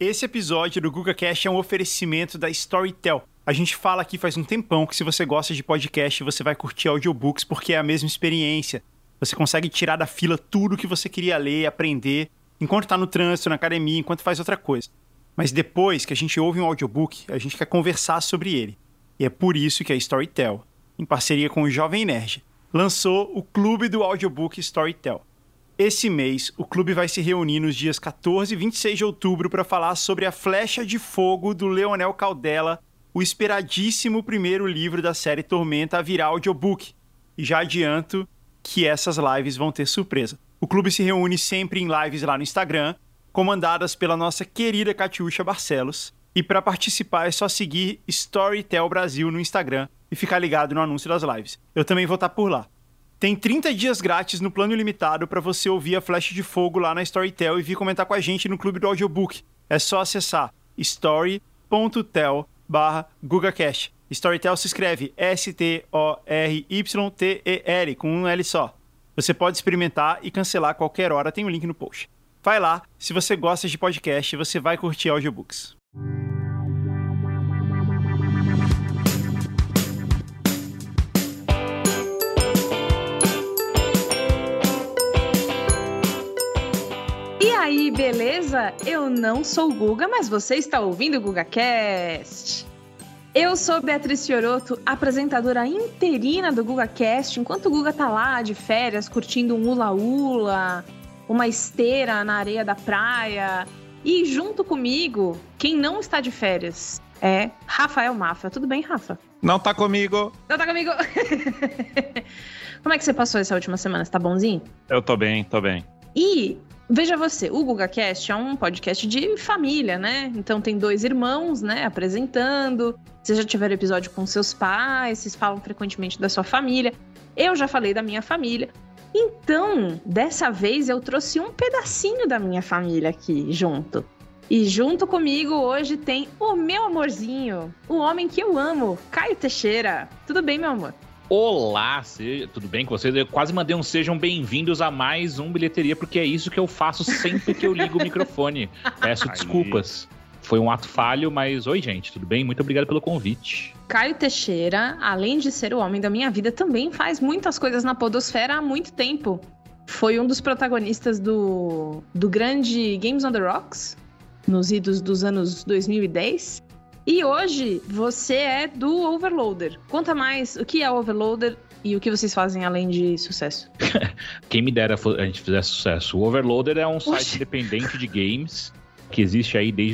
Esse episódio do GugaCast é um oferecimento da Storytel. A gente fala aqui faz um tempão que se você gosta de podcast, você vai curtir audiobooks porque é a mesma experiência. Você consegue tirar da fila tudo que você queria ler, aprender, enquanto está no trânsito, na academia, enquanto faz outra coisa. Mas depois que a gente ouve um audiobook, a gente quer conversar sobre ele. E é por isso que a Storytel, em parceria com o Jovem Nerd, lançou o Clube do Audiobook Storytel. Esse mês, o clube vai se reunir nos dias 14 e 26 de outubro para falar sobre A Flecha de Fogo, do Leonel Caldela, o esperadíssimo primeiro livro da série Tormenta a virar audiobook. E já adianto que essas lives vão ter surpresa. O clube se reúne sempre em lives lá no Instagram, comandadas pela nossa querida Catiúcha Barcelos. E para participar é só seguir Storytel Brasil no Instagram e ficar ligado no anúncio das lives. Eu também vou estar por lá. Tem 30 dias grátis no plano ilimitado para você ouvir A Flecha de Fogo lá na Storytel e vir comentar com a gente no Clube do Audiobook. É só acessar story.tel/GugaCast. Storytel se escreve STORYTEL com um L só. Você pode experimentar e cancelar a qualquer hora, tem um link no post. Vai lá, se você gosta de podcast, você vai curtir audiobooks. E aí, beleza? Eu não sou o Guga, mas você está ouvindo o GugaCast. Eu sou Beatriz Fiorotto, apresentadora interina do GugaCast, enquanto o Guga tá lá de férias, curtindo um hula-hula, uma esteira na areia da praia. E junto comigo, quem não está de férias é Rafael Mafra. Tudo bem, Rafa? Não tá comigo. Não tá comigo. Como é que você passou essa última semana? Você tá bonzinho? Eu tô bem. E veja você, o GugaCast é um podcast de família, né? Então tem 2 irmãos, né, apresentando. Vocês já tiveram episódio com seus pais, vocês falam frequentemente da sua família. Eu já falei da minha família. Então, dessa vez eu trouxe um pedacinho da minha família aqui junto. E junto comigo hoje tem o meu amorzinho, o homem que eu amo, Caio Teixeira. Tudo bem, meu amor? Olá, tudo bem com vocês? Eu quase mandei um sejam bem-vindos a mais um Bilheteria, porque é isso que eu faço sempre que eu ligo o microfone. Peço desculpas. Foi um ato falho, mas oi, gente, tudo bem? Muito obrigado pelo convite. Caio Teixeira, além de ser o homem da minha vida, também faz muitas coisas na podosfera há muito tempo. Foi um dos protagonistas do grande Games on the Rocks, nos idos dos anos 2010. E hoje você é do Overloader. Conta mais o que é o Overloader e o que vocês fazem além de sucesso. Quem me dera a gente fizesse sucesso. O Overloader é um site independente de games que existe aí desde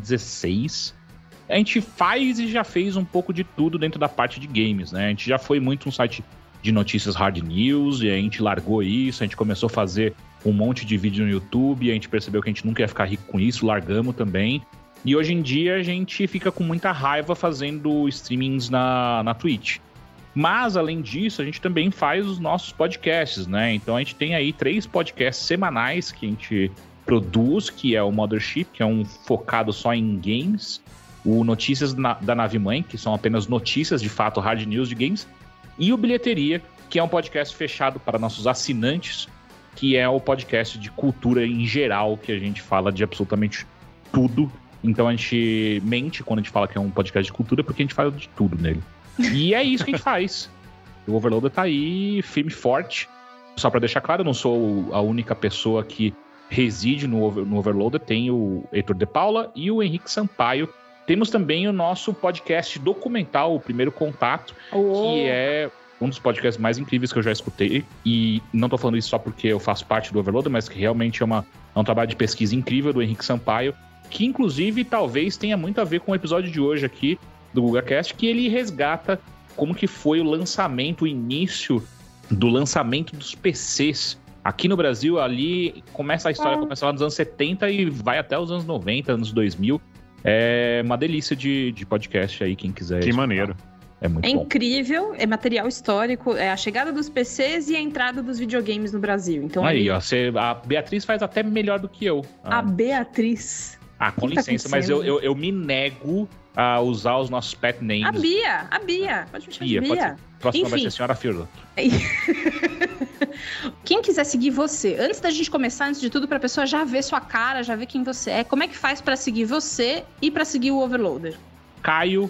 2016. A gente faz e já fez um pouco de tudo dentro da parte de games, né? A gente já foi muito um site de notícias hard news e a gente largou isso, a gente começou a fazer um monte de vídeo no YouTube, a gente percebeu que a gente nunca ia ficar rico com isso, largamos também. E hoje em dia a gente fica com muita raiva fazendo streamings na Twitch. Mas, além disso, a gente também faz os nossos podcasts, né? Então a gente tem aí 3 podcasts semanais que a gente produz, que é o Mothership, que é um focado só em games. O Notícias da Nave Mãe, que são apenas notícias, de fato, hard news de games. E o Bilheteria, que é um podcast fechado para nossos assinantes, que é o podcast de cultura em geral, que a gente fala de absolutamente tudo. Então a gente mente quando a gente fala que é um podcast de cultura, porque a gente fala de tudo nele. E é isso que a gente faz. O Overloader tá aí, firme e forte. Só pra deixar claro, eu não sou a única pessoa que reside no Overloader. Tem o Heitor de Paula e o Henrique Sampaio. Temos também o nosso podcast documental, O Primeiro Contato, que é um dos podcasts mais incríveis que eu já escutei. E não tô falando isso só porque eu faço parte do Overloader, mas que realmente é um trabalho de pesquisa incrível do Henrique Sampaio, que inclusive talvez tenha muito a ver com o episódio de hoje aqui do GugaCast, que ele resgata como que foi o lançamento, o início do lançamento dos PCs. Aqui no Brasil, ali, começa a história, começa lá nos anos 70 e vai até os anos 90, anos 2000. É uma delícia de podcast aí, quem quiser. Que maneiro. É muito bom. Incrível, é material histórico, é a chegada dos PCs e a entrada dos videogames no Brasil. Então, aí, ó, a Beatriz faz até melhor do que eu. A Beatriz... com licença, mas eu me nego a usar os nossos pet names. A Bia, pode me chamar de Bia. Próxima vai ser a senhora Fiorotto. Quem quiser seguir você, antes da gente começar, antes de tudo, pra pessoa já ver sua cara, já ver quem você é, como é que faz pra seguir você e pra seguir o Overloader? Caio,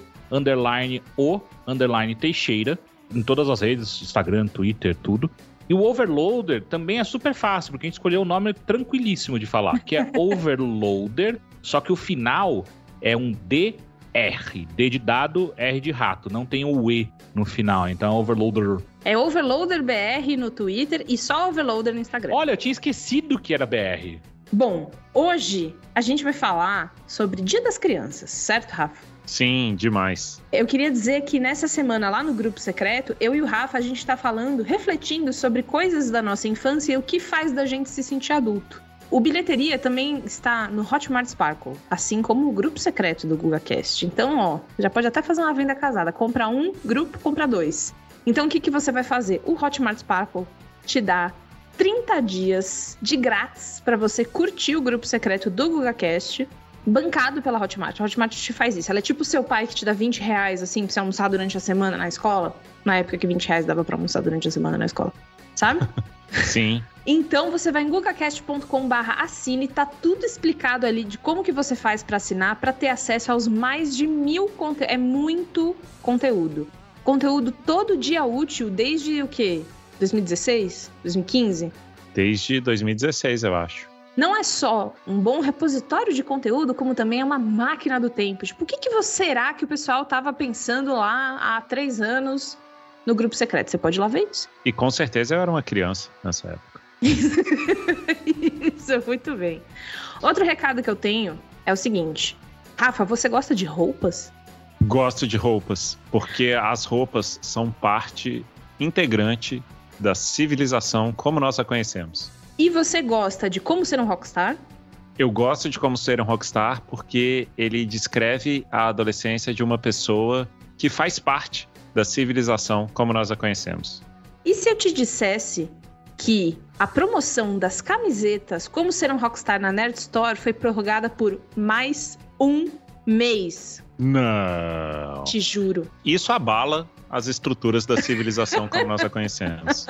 _Teixeira, em todas as redes, Instagram, Twitter, tudo. E o Overloader também é super fácil, porque a gente escolheu o nome tranquilíssimo de falar, que é Overloader, só que o final é um DR, D de dado, R de rato, não tem o E no final, então é Overloader. É Overloader BR no Twitter e só Overloader no Instagram. Olha, eu tinha esquecido que era BR. Bom, hoje a gente vai falar sobre Dia das Crianças, certo, Rafa? Sim, demais. Eu queria dizer que nessa semana lá no Grupo Secreto, eu e o Rafa, a gente tá falando, refletindo sobre coisas da nossa infância e o que faz da gente se sentir adulto. O Bilheteria também está no Hotmart Sparkle, assim como o Grupo Secreto do GugaCast. Então, ó, já pode até fazer uma venda casada. Compra um, grupo, compra dois. Então, o que você vai fazer? O Hotmart Sparkle te dá 30 dias de grátis para você curtir o Grupo Secreto do GugaCast, bancado pela Hotmart. A Hotmart te faz isso. Ela é tipo o seu pai que te dá 20 reais, assim, pra você almoçar durante a semana na escola. Na época que 20 reais dava pra almoçar durante a semana na escola. Sabe? Sim. Então, você vai em gugacast.com/assine, tá tudo explicado ali de como que você faz pra assinar, pra ter acesso aos mais de 1000 conteúdos. É muito conteúdo. Conteúdo todo dia útil, desde o quê? 2016? 2015? Desde 2016, eu acho. Não é só um bom repositório de conteúdo, como também é uma máquina do tempo. Tipo, o que será que o pessoal tava pensando lá há 3 anos no Grupo Secreto? Você pode ir lá ver isso. E com certeza eu era uma criança nessa época. Isso, muito bem. Outro recado que eu tenho é o seguinte. Rafa, você gosta de roupas? Gosto de roupas, porque as roupas são parte integrante da civilização como nós a conhecemos. E você gosta de Como Ser um Rockstar? Eu gosto de Como Ser um Rockstar porque ele descreve a adolescência de uma pessoa que faz parte da civilização como nós a conhecemos. E se eu te dissesse que a promoção das camisetas Como Ser um Rockstar na Nerd Store foi prorrogada por mais um mês? Não. Te juro. Isso abala as estruturas da civilização como nós a conhecemos.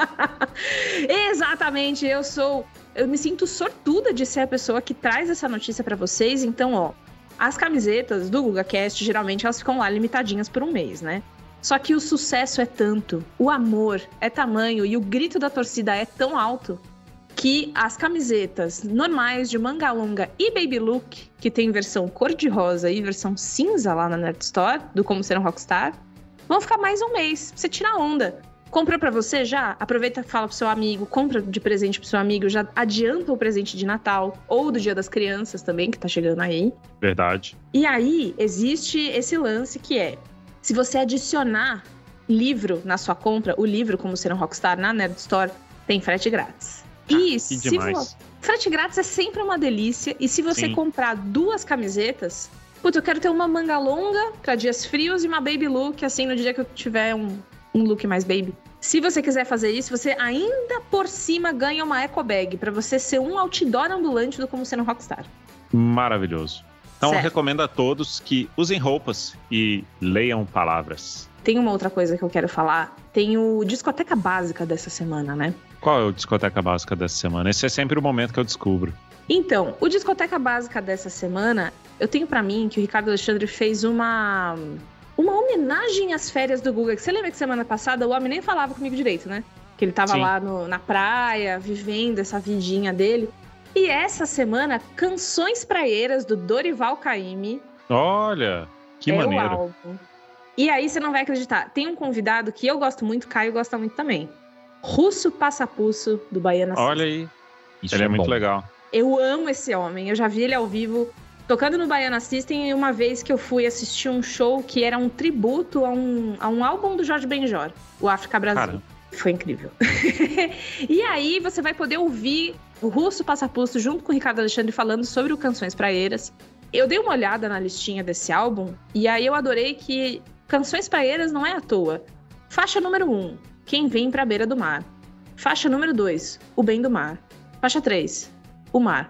Exatamente, eu me sinto sortuda de ser a pessoa que traz essa notícia pra vocês. Então, ó, as camisetas do GugaCast, geralmente elas ficam lá limitadinhas por um mês, né? Só que o sucesso é tanto, o amor é tamanho e o grito da torcida é tão alto que as camisetas normais de manga longa e baby look, que tem versão cor-de-rosa e versão cinza lá na Nerd Store, do Como Ser um Rockstar, vão ficar mais um mês, pra você tirar onda. Comprou pra você já? Aproveita e fala pro seu amigo, compra de presente pro seu amigo, já adianta o presente de Natal, ou do Dia das Crianças também, que tá chegando aí. Verdade. E aí, existe esse lance que é, se você adicionar livro na sua compra, o livro Como Ser um Rockstar na Nerd Store, tem frete grátis. Que demais. Frete grátis é sempre uma delícia, e se você comprar 2 camisetas... Putz, eu quero ter uma manga longa pra dias frios e uma baby look, assim, no dia que eu tiver um look mais baby. Se você quiser fazer isso, você ainda por cima ganha uma eco bag, pra você ser um outdoor ambulante do Como Ser um Rockstar. Maravilhoso. Então, certo. Eu recomendo a todos que usem roupas e leiam palavras. Tem uma outra coisa que eu quero falar. Tem o Discoteca Básica dessa semana, né? Qual é o Discoteca Básica dessa semana? Esse é sempre o momento que eu descubro. Então, o Discoteca Básica dessa semana, eu tenho pra mim que o Ricardo Alexandre fez uma homenagem às férias do Guga. Você lembra que semana passada o homem nem falava comigo direito, né? Que ele tava lá na praia, vivendo essa vidinha dele. E essa semana, Canções Praieiras, do Dorival Caymmi. Olha, que maneiro. O álbum. E aí você não vai acreditar. Tem um convidado que eu gosto muito, Caio gosta muito também. Russo Passapusso, do Baiana System. Olha aí. Isso Ele é muito bom. legal. Eu amo esse homem. Eu já vi ele ao vivo tocando no Baiana System, e uma vez que eu fui assistir um show que era um tributo a um álbum do Jorge Benjor, o África Brasil. Caramba. Foi incrível. E aí você vai poder ouvir o Russo Passapusso junto com o Ricardo Alexandre falando sobre o Canções Praieiras. Eu dei uma olhada na listinha desse álbum e aí eu adorei que Canções Praieiras não é à toa. Faixa número 1, Quem Vem Pra Beira do Mar. Faixa número 2, O Bem do Mar. Faixa 3, O Mar.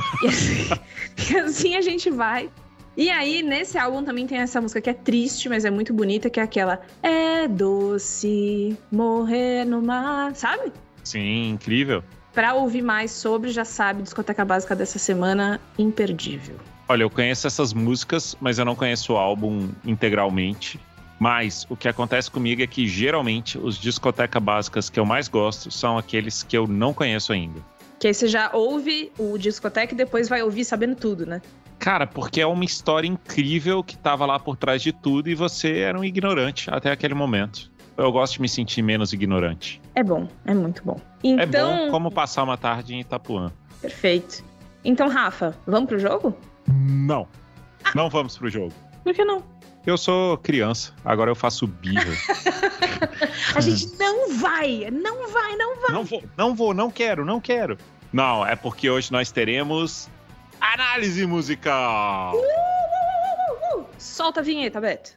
E assim a gente vai. E aí, nesse álbum também tem essa música que é triste, mas é muito bonita, que é aquela É doce morrer no mar, sabe? Sim, incrível. Pra ouvir mais sobre, já sabe, Discoteca Básica dessa semana, imperdível. Olha, eu conheço essas músicas, mas eu não conheço o álbum integralmente. Mas o que acontece comigo é que, geralmente, os Discoteca Básicas que eu mais gosto são aqueles que eu não conheço ainda. Que aí você já ouve o Discoteca e depois vai ouvir sabendo tudo, né? Cara, porque é uma história incrível que tava lá por trás de tudo e você era um ignorante até aquele momento. Eu gosto de me sentir menos ignorante. É bom, é muito bom. Então... É bom como passar uma tarde em Itapuã. Perfeito. Então, Rafa, vamos pro jogo? Não. Não vamos pro jogo. Por que não? Eu sou criança, agora eu faço birra. A gente não vai. Não vou, não quero. Não, é porque hoje nós teremos análise musical. Solta a vinheta, Beto.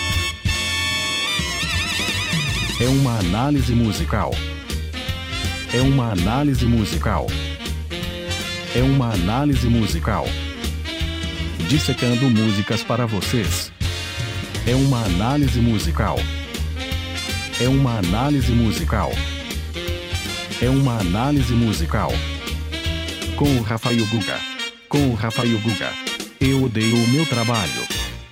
É uma análise musical. É uma análise musical. É uma análise musical. Dissecando músicas para vocês. É uma análise musical. É uma análise musical. É uma análise musical. Com o Rafael Guga. Com o Rafael Guga. Eu odeio o meu trabalho.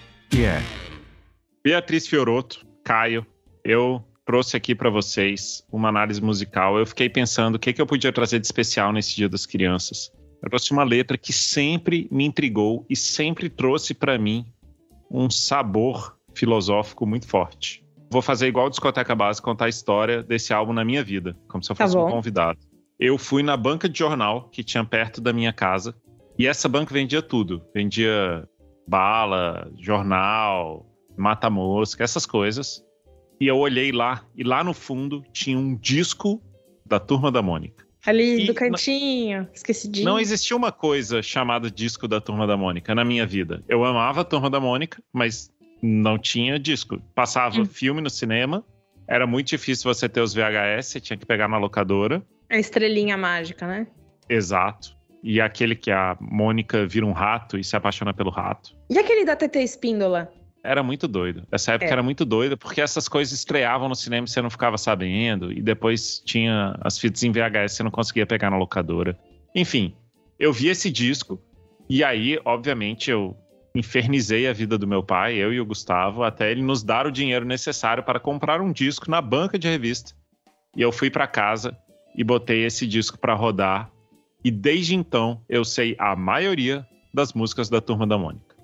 Beatriz Fiorotto, Caio, eu trouxe aqui para vocês uma análise musical. Eu fiquei pensando o que eu podia trazer de especial nesse Dia das Crianças. Eu trouxe uma letra que sempre me intrigou e sempre trouxe para mim um sabor filosófico muito forte. Vou fazer igual a Discoteca Básica, contar a história desse álbum na minha vida, como se eu fosse um convidado. Eu fui na banca de jornal que tinha perto da minha casa e essa banca vendia tudo. Vendia bala, jornal, mata-mosca, essas coisas. E eu olhei lá, e lá no fundo tinha um disco da Turma da Mônica. Ali do cantinho, esquecidinho. Não existia uma coisa chamada disco da Turma da Mônica na minha vida. Eu amava a Turma da Mônica, mas não tinha disco. Passava filme no cinema, era muito difícil você ter os VHS, você tinha que pegar na locadora. A estrelinha mágica, né? Exato. E aquele que a Mônica vira um rato e se apaixona pelo rato. E aquele da TT Espíndola? Era muito doido. Essa época era muito doida, porque essas coisas estreavam no cinema e você não ficava sabendo, e depois tinha as fitas em VHS, você não conseguia pegar na locadora. Enfim, eu vi esse disco, e aí, obviamente, eu infernizei a vida do meu pai, eu e o Gustavo, até ele nos dar o dinheiro necessário para comprar um disco na banca de revista. E eu fui para casa e botei esse disco para rodar, e desde então eu sei a maioria das músicas da Turma da Mônica.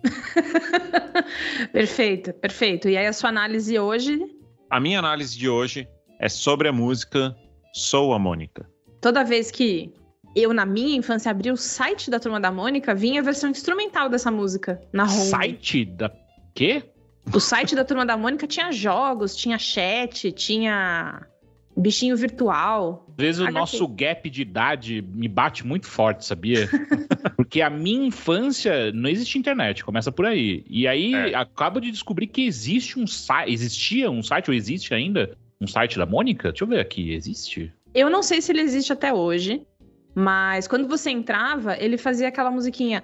Perfeito, perfeito. E aí a sua análise hoje? A minha análise de hoje é sobre a música Sou a Mônica. Toda vez que eu, na minha infância, abri o site da Turma da Mônica, vinha a versão instrumental dessa música na home. Site da quê? O site da Turma da Mônica tinha jogos, tinha chat, tinha bichinho virtual. Às vezes o nosso gap de idade me bate muito forte, sabia? Porque a minha infância não existia internet, começa por aí. E aí acabo de descobrir que existia um site, ou existe ainda, um site da Mônica? Deixa eu ver aqui, existe? Eu não sei se ele existe até hoje, mas quando você entrava, ele fazia aquela musiquinha.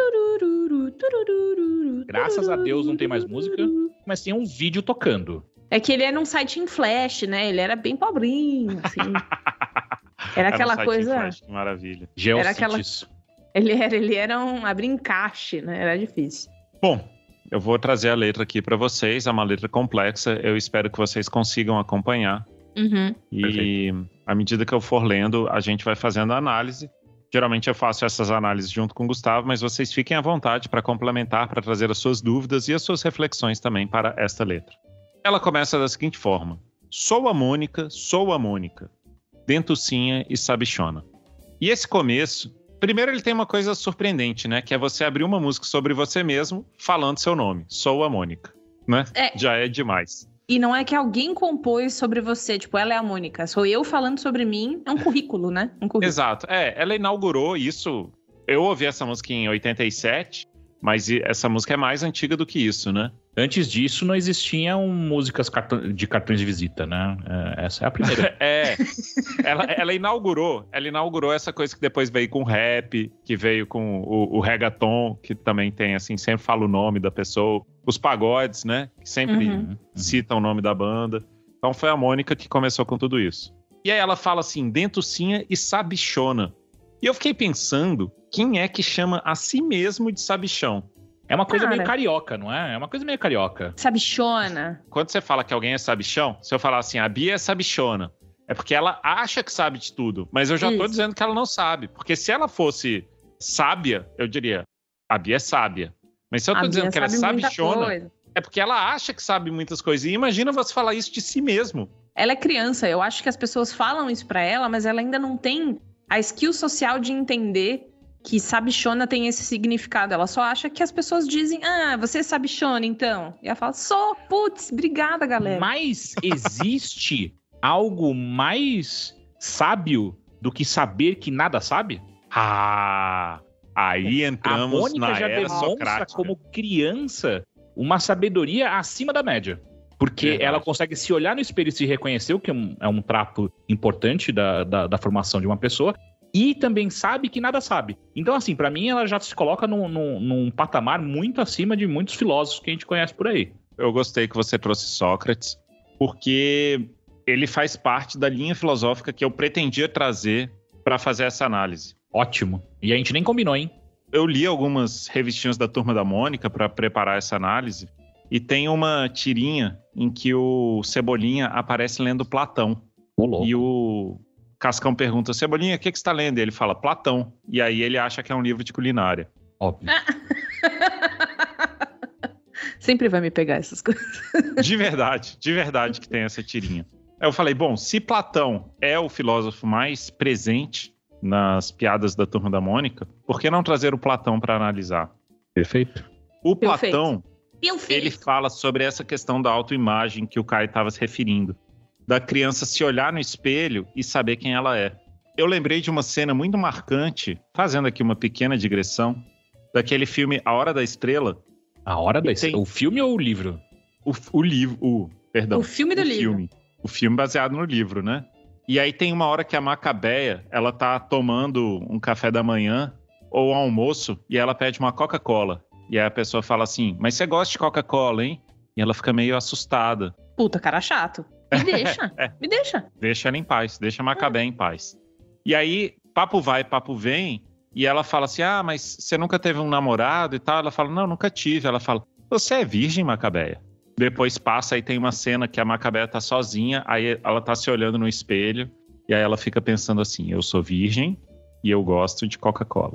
Graças a Deus não tem mais música, mas tem um vídeo tocando. É que ele era um site em flash, né? Ele era bem pobrinho, assim. Era aquela coisa... Flash, que maravilha. GeoCities. Ele era um abrir encaixe, né? Era difícil. Bom, eu vou trazer a letra aqui para vocês. É uma letra complexa. Eu espero que vocês consigam acompanhar. Uhum. E Perfeito. à medida que eu for lendo, a gente vai fazendo a análise. Geralmente eu faço essas análises junto com o Gustavo, mas vocês fiquem à vontade para complementar, para trazer as suas dúvidas e as suas reflexões também para esta letra. Ela começa da seguinte forma: sou a Mônica, dentucinha e sabichona. E esse começo, primeiro ele tem uma coisa surpreendente, né? Que é você abrir uma música sobre você mesmo falando seu nome. Sou a Mônica, né? Já é demais. E não é que alguém compôs sobre você, tipo, ela é a Mônica. Sou eu falando sobre mim, é um currículo, né? Um currículo. Exato. Ela inaugurou isso. Eu ouvi essa música em 87, mas essa música é mais antiga do que isso, né? Antes disso, não existiam músicas de cartões de visita, né? Essa é a primeira. Ela inaugurou essa coisa que depois veio com o rap, que veio com o reggaeton, que também tem, assim, sempre fala o nome da pessoa. Os pagodes, né? Que sempre citam o nome da banda. Então foi a Mônica que começou com tudo isso. E aí ela fala assim, dentucinha e sabichona. E eu fiquei pensando, quem é que chama a si mesmo de sabichão? É uma coisa meio carioca, não é? É uma coisa meio carioca. Sabichona. Quando você fala que alguém é sabichão, se eu falar assim, a Bia é sabichona, é porque ela acha que sabe de tudo, mas eu já tô dizendo que ela não sabe. Porque se ela fosse sábia, eu diria, a Bia é sábia. Mas se eu tô dizendo que ela é sabichona, é porque ela acha que sabe muitas coisas. E imagina você falar isso de si mesmo. Ela é criança, eu acho que as pessoas falam isso pra ela, mas ela ainda não tem a skill social de entender que sabichona tem esse significado. Ela só acha que as pessoas dizem, você é sabichona, então. E ela fala, sou, putz, obrigada, galera. Mas existe algo mais sábio do que saber que nada sabe? Aí entramos na era socrática. A Mônica já demonstra como criança uma sabedoria acima da média. Porque ela consegue se olhar no espelho e se reconhecer, o que é um trato importante da formação de uma pessoa, e também sabe que nada sabe. Então, assim, pra mim, ela já se coloca num patamar muito acima de muitos filósofos que a gente conhece por aí. Eu gostei que você trouxe Sócrates, porque ele faz parte da linha filosófica que eu pretendia trazer pra fazer essa análise. Ótimo. E a gente nem combinou, hein? Eu li algumas revistinhas da Turma da Mônica pra preparar essa análise, e tem uma tirinha em que o Cebolinha aparece lendo Platão. E o Cascão pergunta, Cebolinha, o que você está lendo? E ele fala, Platão. E aí ele acha que é um livro de culinária. Óbvio. Sempre vai me pegar essas coisas. De verdade que tem essa tirinha. Aí eu falei, bom, se Platão é o filósofo mais presente nas piadas da Turma da Mônica, por que não trazer o Platão para analisar? Perfeito. O Platão, ele fala sobre essa questão da autoimagem que o Caio estava se referindo. Da criança se olhar no espelho e saber quem ela é. Eu lembrei de uma cena muito marcante, fazendo aqui uma pequena digressão, daquele filme A Hora da Estrela. A Hora da Estrela? O filme ou o livro? O livro, perdão. O filme do livro. O filme baseado no livro, né? E aí tem uma hora que a Macabeia, ela tá tomando um café da manhã ou almoço e ela pede uma Coca-Cola. E aí a pessoa fala assim, mas você gosta de Coca-Cola, hein? E ela fica meio assustada. Puta, cara chato. Me deixa, me deixa. Deixa ela em paz, deixa a Macabeia em paz. E aí, papo vai, papo vem, e ela fala assim, mas você nunca teve um namorado e tal? Ela fala, não, nunca tive. Ela fala, você é virgem, Macabeia? Depois passa, aí tem uma cena que a Macabeia tá sozinha, aí ela tá se olhando no espelho, e aí ela fica pensando assim, eu sou virgem e eu gosto de Coca-Cola.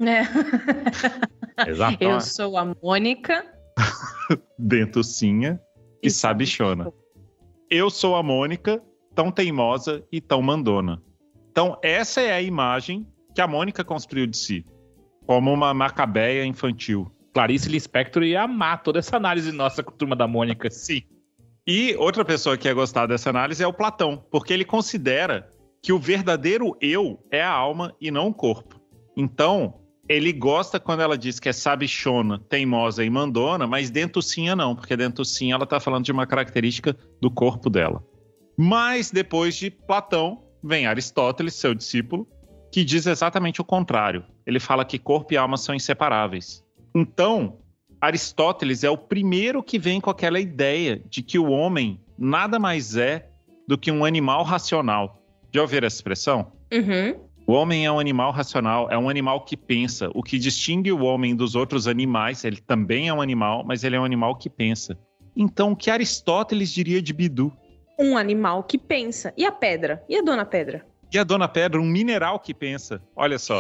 Exato. Eu sou a Mônica. Dentucinha e sabichona. Eu sou a Mônica, tão teimosa e tão mandona. Então, essa é a imagem que a Mônica construiu de si, como uma Macabeia infantil. Clarice Lispector ia amar toda essa análise nossa com a Turma da Mônica. Sim. E outra pessoa que ia gostar dessa análise é o Platão, porque ele considera que o verdadeiro eu é a alma e não o corpo. Então, ele gosta quando ela diz que é sabichona, teimosa e mandona, mas dentucinha não, porque dentucinha ela tá falando de uma característica do corpo dela. Mas depois de Platão, vem Aristóteles, seu discípulo, que diz exatamente o contrário. Ele fala que corpo e alma são inseparáveis. Então, Aristóteles é o primeiro que vem com aquela ideia de que o homem nada mais é do que um animal racional. Já ouviram essa expressão? Uhum. O homem é um animal racional, é um animal que pensa. O que distingue o homem dos outros animais, ele também é um animal, mas ele é um animal que pensa. Então, o que Aristóteles diria de Bidu? Um animal que pensa. E a pedra? E a Dona Pedra? E a Dona Pedra, um mineral que pensa. Olha só.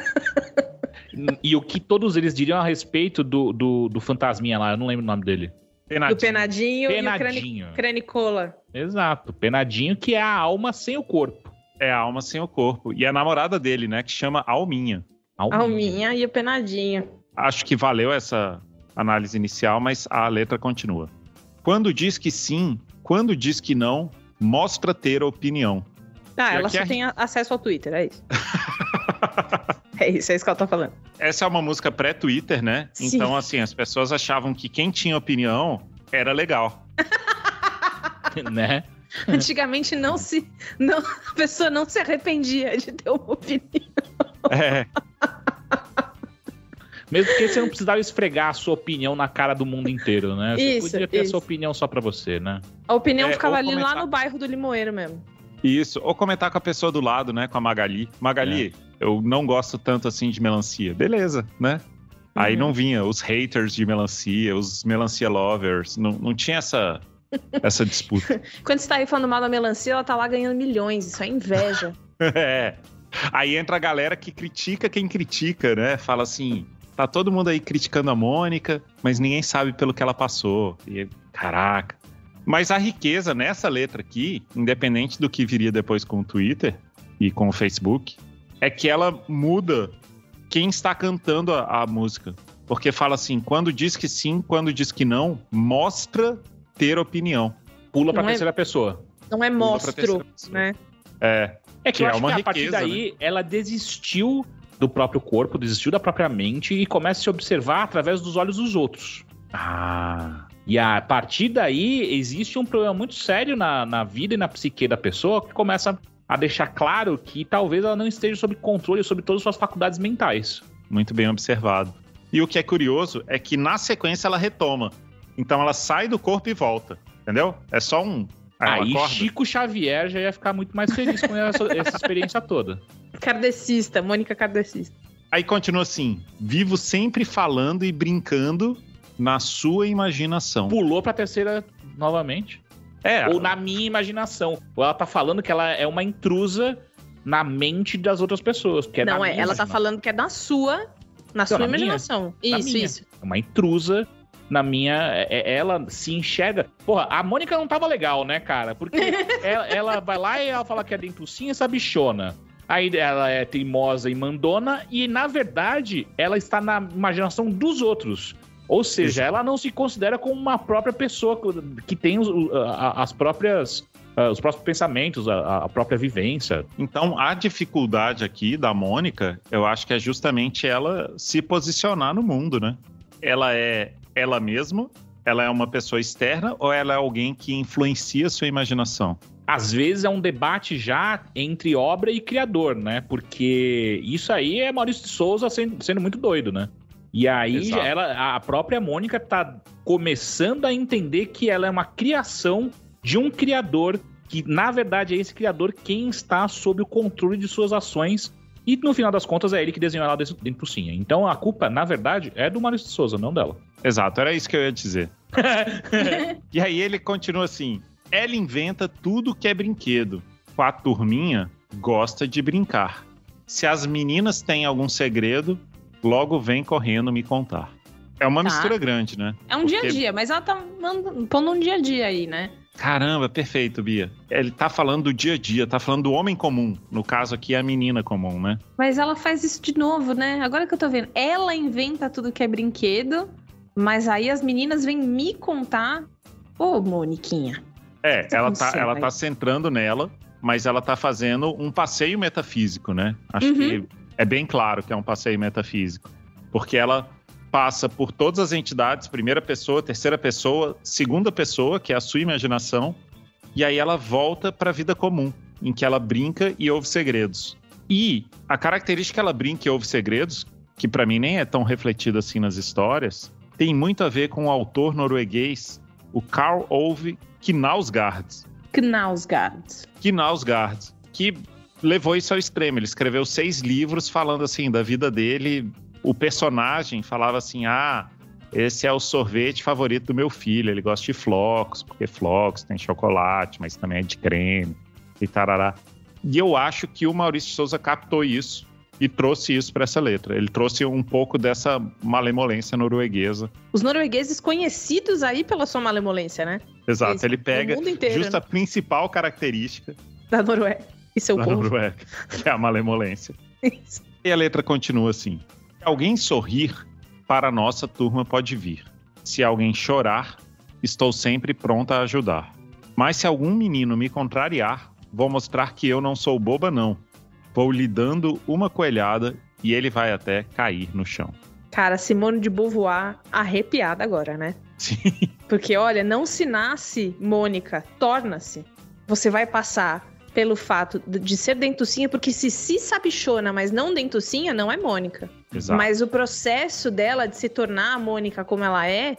E o que todos eles diriam a respeito do fantasminha lá, eu não lembro o nome dele. Do Penadinho e Penadinho. o Cranicola. Exato, Penadinho, que é a alma sem o corpo. É a alma sem o corpo. E a namorada dele, né, que chama Alminha. Alminha e o Penadinho. Acho que valeu essa análise inicial, mas a letra continua. Quando diz que sim, quando diz que não, mostra ter opinião. Ela só tem acesso ao Twitter, é isso. É isso que ela tá falando. Essa é uma música pré-Twitter, né? Sim. Então, assim, as pessoas achavam que quem tinha opinião era legal. Né? Antigamente a pessoa não se arrependia de ter uma opinião. Mesmo porque você não precisava esfregar a sua opinião na cara do mundo inteiro, né? Você podia ter a sua opinião só pra você, né? A opinião ficava ali lá no bairro do Limoeiro mesmo. Isso, ou comentar com a pessoa do lado, né? Com a Magali. Magali, eu não gosto tanto assim de melancia. Beleza, né? Aí não vinha os haters de melancia, os melancia lovers. Não tinha essa disputa. Quando você tá aí falando mal da melancia, ela tá lá ganhando milhões. Isso é inveja. Aí entra a galera que critica quem critica, né? Fala assim, tá todo mundo aí criticando a Mônica, mas ninguém sabe pelo que ela passou. E, caraca. Mas a riqueza nessa letra aqui, independente do que viria depois com o Twitter e com o Facebook, é que ela muda quem está cantando a música. Porque fala assim, quando diz que sim, quando diz que não, mostra ter opinião. Pula pra terceira pessoa. Não é mostro, né? É que eu acho que a partir daí, né? Ela desistiu do próprio corpo, desistiu da própria mente e começa a se observar através dos olhos dos outros. E a partir daí, existe um problema muito sério na vida e na psique da pessoa que começa a deixar claro que talvez ela não esteja sob controle sobre todas as suas faculdades mentais. Muito bem observado. E o que é curioso é que na sequência ela retoma. Então ela sai do corpo e volta, entendeu? É só um... Aí Chico Xavier já ia ficar muito mais feliz com essa experiência toda. Kardecista, Mônica Kardecista. Aí continua assim, vivo sempre falando e brincando na sua imaginação. Pulou pra terceira novamente. Ou na minha imaginação. Ou ela tá falando que ela é uma intrusa na mente das outras pessoas. Que é não, ela tá falando que é na sua imaginação. Isso. É uma intrusa na minha... Ela se enxerga... Porra, a Mônica não tava legal, né, cara? Porque ela vai lá e ela fala que é dentucinha, essa bichona. Aí ela é teimosa e mandona e, na verdade, ela está na imaginação dos outros. Ou seja, ela não se considera como uma própria pessoa que tem os próprios pensamentos, a própria vivência. Então, a dificuldade aqui da Mônica, eu acho que é justamente ela se posicionar no mundo, né? Ela é ela mesma, ela é uma pessoa externa ou ela é alguém que influencia a sua imaginação? Às vezes é um debate já entre obra e criador, né? Porque isso aí é Maurício de Souza sendo muito doido, né? E aí a própria Mônica tá começando a entender que ela é uma criação de um criador, que na verdade é esse criador quem está sob o controle de suas ações, e no final das contas é ele que desenhou ela dentucinha. Então a culpa, na verdade, é do Maurício de Souza, não dela. Exato, era isso que eu ia dizer. E aí ele continua assim, ela inventa tudo que é brinquedo, com a turminha gosta de brincar. Se as meninas têm algum segredo, logo vem correndo me contar. É uma mistura grande, né? É um dia a dia, mas ela tá pondo um dia a dia aí, né? Caramba, perfeito, Bia. Ele tá falando do dia a dia, tá falando do homem comum. No caso aqui, é a menina comum, né? Mas ela faz isso de novo, né? Agora que eu tô vendo, ela inventa tudo que é brinquedo, mas aí as meninas vêm me contar. Ô, Moniquinha. Ela tá centrando nela, mas ela tá fazendo um passeio metafísico, né? Acho que é bem claro que é um passeio metafísico. Porque ela passa por todas as entidades, primeira pessoa, terceira pessoa, segunda pessoa, que é a sua imaginação, e aí ela volta para a vida comum, em que ela brinca e ouve segredos. E a característica que ela brinca e ouve segredos, que para mim nem é tão refletida assim nas histórias, tem muito a ver com o autor norueguês, o Karl Ove Knausgaard, que levou isso ao extremo. Ele escreveu 6 livros falando assim da vida dele. O personagem falava assim, esse é o sorvete favorito do meu filho, ele gosta de flocos, porque flocos tem chocolate, mas também é de creme e tarará. E eu acho que o Maurício de Souza captou isso e trouxe isso para essa letra. Ele trouxe um pouco dessa malemolência norueguesa. Os noruegueses conhecidos aí pela sua malemolência, né? Exato, ele pega justo a principal característica da Noruega e seu povo. Noruega, que é a malemolência. Isso. E a letra continua assim. Se alguém sorrir, para a nossa turma pode vir. Se alguém chorar, estou sempre pronta a ajudar. Mas se algum menino me contrariar, vou mostrar que eu não sou boba, não. Vou lhe dando uma coelhada e ele vai até cair no chão. Cara, Simone de Beauvoir arrepiada agora, né? Sim. Porque, olha, não se nasce, Mônica, torna-se. Você vai passar pelo fato de ser dentucinha, porque se sabichona, mas não dentucinha, não é Mônica. Exato. Mas o processo dela de se tornar a Mônica como ela é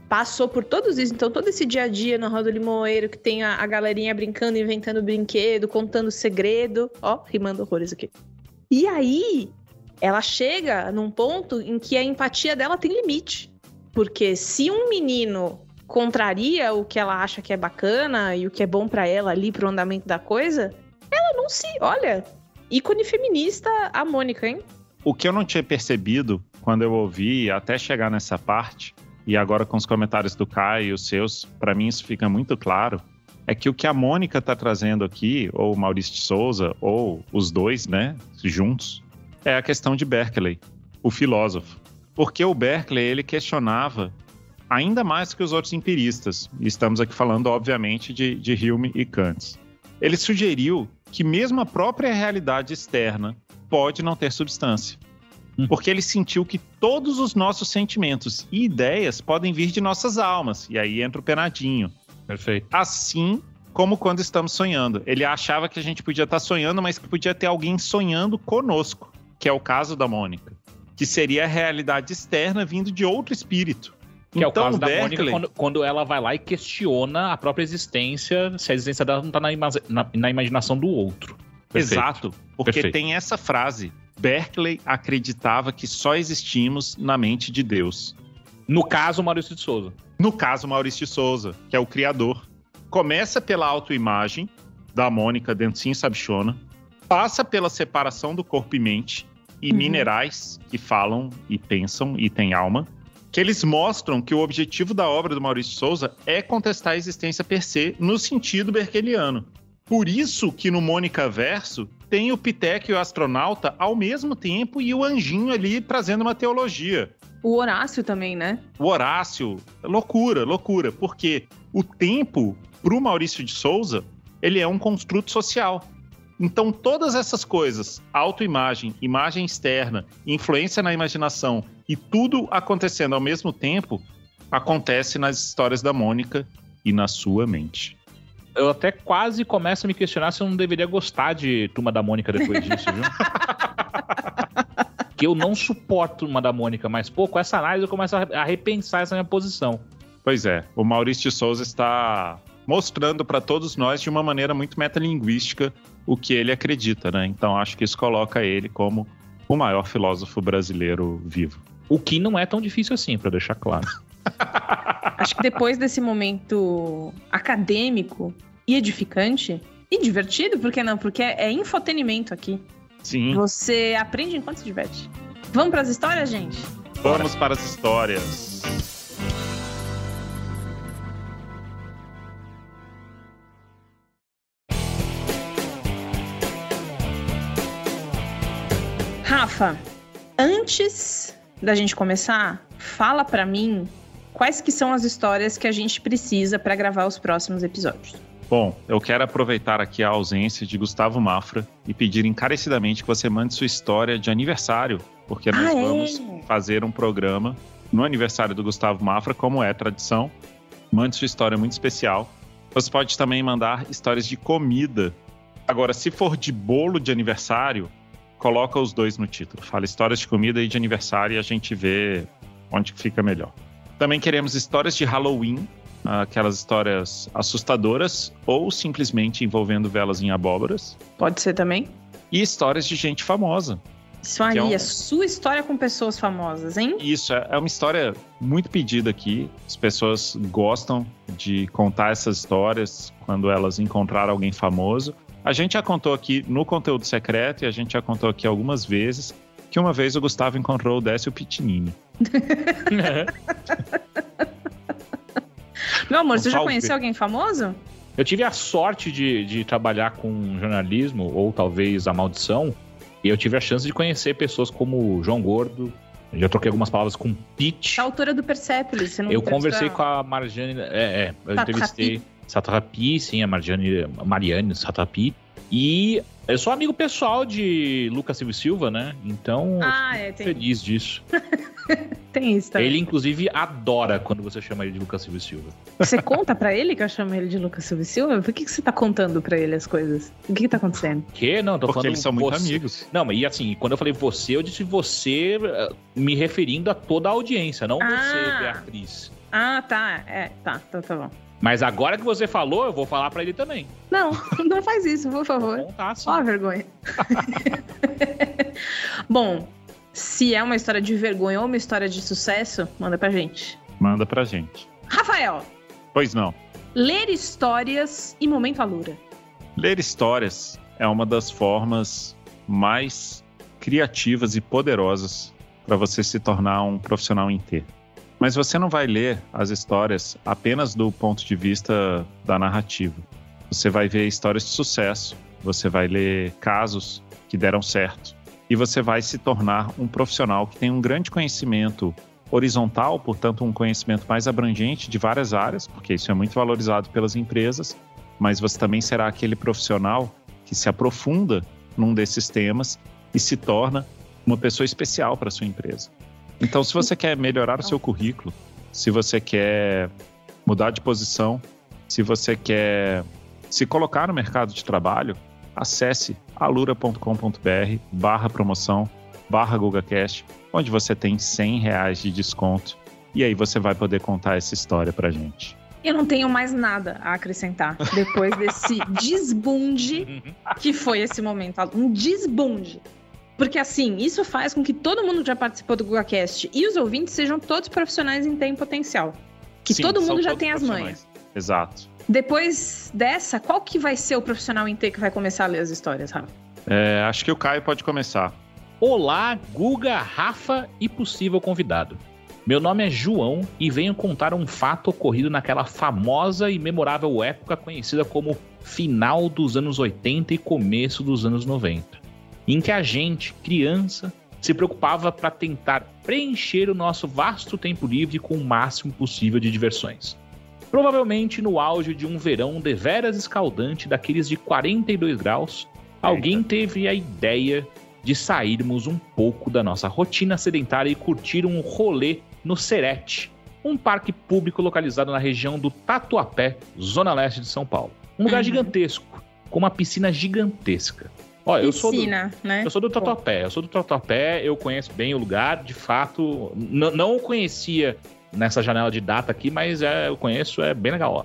passou por todos isso. Então, todo esse dia a dia na Rua do Limoeiro, que tem a galerinha brincando, inventando brinquedo, contando segredo. Ó, rimando horrores aqui. E aí, ela chega num ponto em que a empatia dela tem limite. Porque se um menino contraria o que ela acha que é bacana e o que é bom pra ela ali, pro andamento da coisa, ela não se... Olha, ícone feminista, a Mônica, hein? O que eu não tinha percebido quando eu ouvi, até chegar nessa parte, e agora com os comentários do Caio e os seus, pra mim isso fica muito claro, é que o que a Mônica tá trazendo aqui, ou o Maurício de Souza, ou os dois, né, juntos, é a questão de Berkeley, o filósofo. Porque o Berkeley, ele questionava ainda mais que os outros empiristas, e estamos aqui falando, obviamente, de Hume e Kant. Ele sugeriu que mesmo a própria realidade externa pode não ter substância. Porque ele sentiu que todos os nossos sentimentos e ideias podem vir de nossas almas. E aí entra o penadinho. Perfeito. Assim como quando estamos sonhando. Ele achava que a gente podia estar sonhando, mas que podia ter alguém sonhando conosco, que é o caso da Mônica. Que seria a realidade externa vindo de outro espírito. Que então, é o caso da Mônica quando ela vai lá e questiona a própria existência, se a existência dela não está na imaginação do outro. Perfeito. Exato, porque tem essa frase: Berkeley acreditava que só existimos na mente de Deus. No caso, Maurício de Souza. No caso, Maurício de Souza, que é o criador. Começa pela autoimagem da Mônica dentro Sim Sabichona, passa pela separação do corpo e mente e minerais que falam e pensam e têm alma, que eles mostram que o objetivo da obra do Maurício de Souza é contestar a existência per se no sentido berkeliano. Por isso que no Mônica Verso tem o Piteco e o astronauta ao mesmo tempo e o anjinho ali trazendo uma teologia. O Horácio também, né? O Horácio, loucura, porque o tempo, pro Maurício de Souza, ele é um construto social. Então todas essas coisas, autoimagem, imagem externa, influência na imaginação e tudo acontecendo ao mesmo tempo, acontece nas histórias da Mônica e na sua mente. Eu até quase começo a me questionar se eu não deveria gostar de Turma da Mônica depois disso, viu? Que eu não suporto Turma da Mônica, mas pô, com essa análise eu começo a repensar essa minha posição. Pois é, o Maurício de Souza está mostrando para todos nós de uma maneira muito metalinguística o que ele acredita, né? Então acho que isso coloca ele como o maior filósofo brasileiro vivo. O que não é tão difícil assim, para deixar claro. Acho que depois desse momento acadêmico e edificante e divertido, por que não? Porque é infotenimento aqui. Sim. Você aprende enquanto se diverte. Vamos para as histórias, gente? Vamos para as histórias. Rafa, antes da gente começar, fala pra mim quais que são as histórias que a gente precisa pra gravar os próximos episódios. Bom, eu quero aproveitar aqui a ausência de Gustavo Mafra e pedir encarecidamente que você mande sua história de aniversário, porque nós vamos fazer um programa no aniversário do Gustavo Mafra, como é tradição. Mande sua história muito especial. Você pode também mandar histórias de comida. Agora, se for de bolo de aniversário, coloca os dois no título. Fala histórias de comida e de aniversário e a gente vê onde fica melhor. Também queremos histórias de Halloween, aquelas histórias assustadoras ou simplesmente envolvendo velas em abóboras. Pode ser também. E histórias de gente famosa. Isso aí, a sua história com pessoas famosas, hein? Isso, é uma história muito pedida aqui. As pessoas gostam de contar essas histórias quando elas encontraram alguém famoso. A gente já contou aqui no conteúdo secreto e a gente já contou aqui algumas vezes que uma vez o Gustavo encontrou o Décio Pitinini. Meu amor, você já conheceu alguém famoso? Eu tive a sorte de trabalhar com jornalismo, ou talvez a maldição, e eu tive a chance de conhecer pessoas como João Gordo. Já troquei algumas palavras com Pete. A autora do Persepolis, você não Eu conversei com a Marjane, eu entrevistei Satrapi, sim, a Mariane Satrapi. E eu sou amigo pessoal de Lucas Silva, né? Então, eu fico feliz disso. Tem isso também. Ele, inclusive, adora quando você chama ele de Lucas Silva e Silva. Você conta pra ele que eu chamo ele de Lucas Silva e Silva? Por que você tá contando pra ele as coisas? O que tá acontecendo? Que? Não, tô Porque falando eles são muito você. amigos. Não, mas e assim, quando eu falei você, eu disse você me referindo a toda a audiência, não você, Beatriz. Ah, tá. Tá bom. Mas agora que você falou, eu vou falar pra ele também. Não faz isso, por favor. Vou contar, sim. Ó a vergonha. Bom, se é uma história de vergonha ou uma história de sucesso, manda pra gente. Manda pra gente. Rafael, Pois não. ler histórias e momento Alura. Ler histórias é uma das formas mais criativas e poderosas para você se tornar um profissional em T. Mas você não vai ler as histórias apenas do ponto de vista da narrativa. Você vai ver histórias de sucesso, você vai ler casos que deram certo e você vai se tornar um profissional que tem um grande conhecimento horizontal, portanto um conhecimento mais abrangente de várias áreas, porque isso é muito valorizado pelas empresas, mas você também será aquele profissional que se aprofunda num desses temas e se torna uma pessoa especial para a sua empresa. Então, se você quer melhorar o seu currículo, se você quer mudar de posição, se você quer se colocar no mercado de trabalho, acesse alura.com.br/promoção/GugaCast, onde você tem R$100 de desconto. E aí você vai poder contar essa história pra gente. Eu não tenho mais nada a acrescentar depois desse desbunde que foi esse momento. Um desbunde. Porque assim, isso faz com que todo mundo já participou do GugaCast e os ouvintes sejam todos profissionais em T em potencial. Que Sim, todo mundo já todos tem as manhas. Exato. Depois dessa, qual que vai ser o profissional em T que vai começar a ler as histórias, Rafa? Acho que o Caio pode começar. Olá, Guga, Rafa e possível convidado. Meu nome é João e venho contar um fato ocorrido naquela famosa e memorável época conhecida como final dos anos 80 e começo dos anos 90. Em que a gente, criança, se preocupava para tentar preencher o nosso vasto tempo livre com o máximo possível de diversões. Provavelmente no auge de um verão deveras escaldante daqueles de 42 graus, alguém teve a ideia de sairmos um pouco da nossa rotina sedentária e curtir um rolê no Serete, um parque público localizado na região do Tatuapé, zona leste de São Paulo. Um lugar gigantesco, com uma piscina gigantesca. Olha, eu sou do Tatuapé, eu conheço bem o lugar, de fato, não o conhecia nessa janela de data aqui, mas eu conheço, é bem legal. Ó.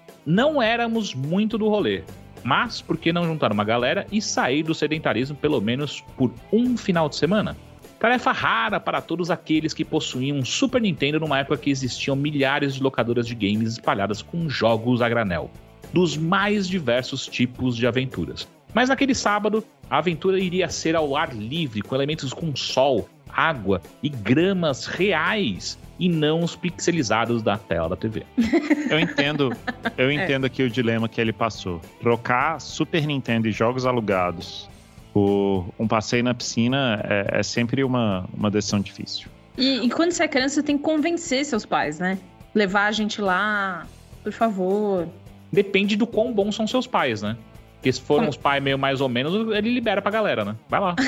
Não éramos muito do rolê, mas por que não juntar uma galera e sair do sedentarismo pelo menos por um final de semana? Tarefa rara para todos aqueles que possuíam um Super Nintendo numa época que existiam milhares de locadoras de games espalhadas com jogos a granel, dos mais diversos tipos de aventuras. Mas naquele sábado, a aventura iria ser ao ar livre, com elementos com sol, água e gramas reais, e não os pixelizados da tela da TV. Eu entendo aqui o dilema que ele passou. Trocar Super Nintendo e jogos alugados por um passeio na piscina é sempre uma decisão difícil. E quando você é criança, você tem que convencer seus pais, né? Levar a gente lá, por favor. Depende do quão bons são seus pais, né? Porque se forem uns pais meio mais ou menos, ele libera pra galera, né? Vai lá.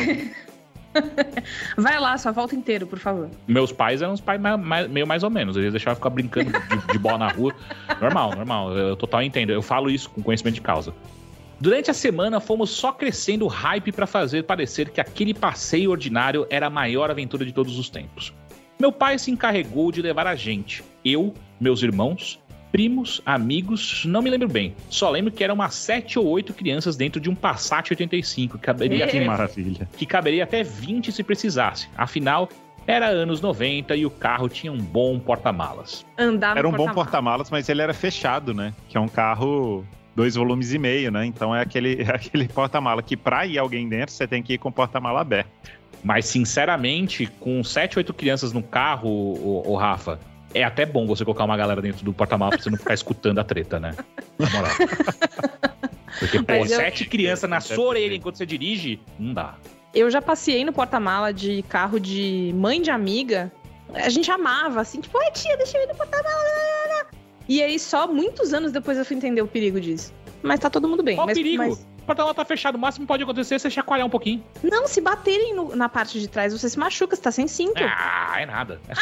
Vai lá, só volta inteiro, por favor. Meus pais eram uns pais meio mais ou menos. Eles deixavam ficar brincando de bola na rua. Normal. Eu total entendo. Eu falo isso com conhecimento de causa. Durante a semana, fomos só crescendo o hype pra fazer parecer que aquele passeio ordinário era a maior aventura de todos os tempos. Meu pai se encarregou de levar a gente. Eu, meus irmãos, primos, amigos, não me lembro bem. Só lembro que eram umas 7 ou 8 crianças dentro de um Passat 85. Que maravilha. Que caberia até 20 se precisasse. Afinal, era anos 90 e o carro tinha um bom porta-malas. Era um bom porta-malas, mas ele era fechado, né? Que é um carro 2,5 volumes, né? Então é aquele porta-mala que pra ir alguém dentro, você tem que ir com o porta-mala aberto. Mas, sinceramente, com 7 ou 8 crianças no carro, o Rafa... É até bom você colocar uma galera dentro do porta-malas pra você não ficar escutando a treta, né? Na moral. Porque, pô, 7 crianças na sua orelha enquanto você dirige, não dá. Eu já passei no porta-mala de carro de mãe de amiga. A gente amava, assim, tipo, ai tia, deixa eu ir no porta-mala. E aí só muitos anos depois eu fui entender o perigo disso. Mas tá todo mundo bem. Qual o perigo? O porta-mala tá fechado, o máximo que pode acontecer é você chacoalhar um pouquinho. Não, se baterem na parte de trás, você se machuca, você tá sem cinto. Ah, é nada. É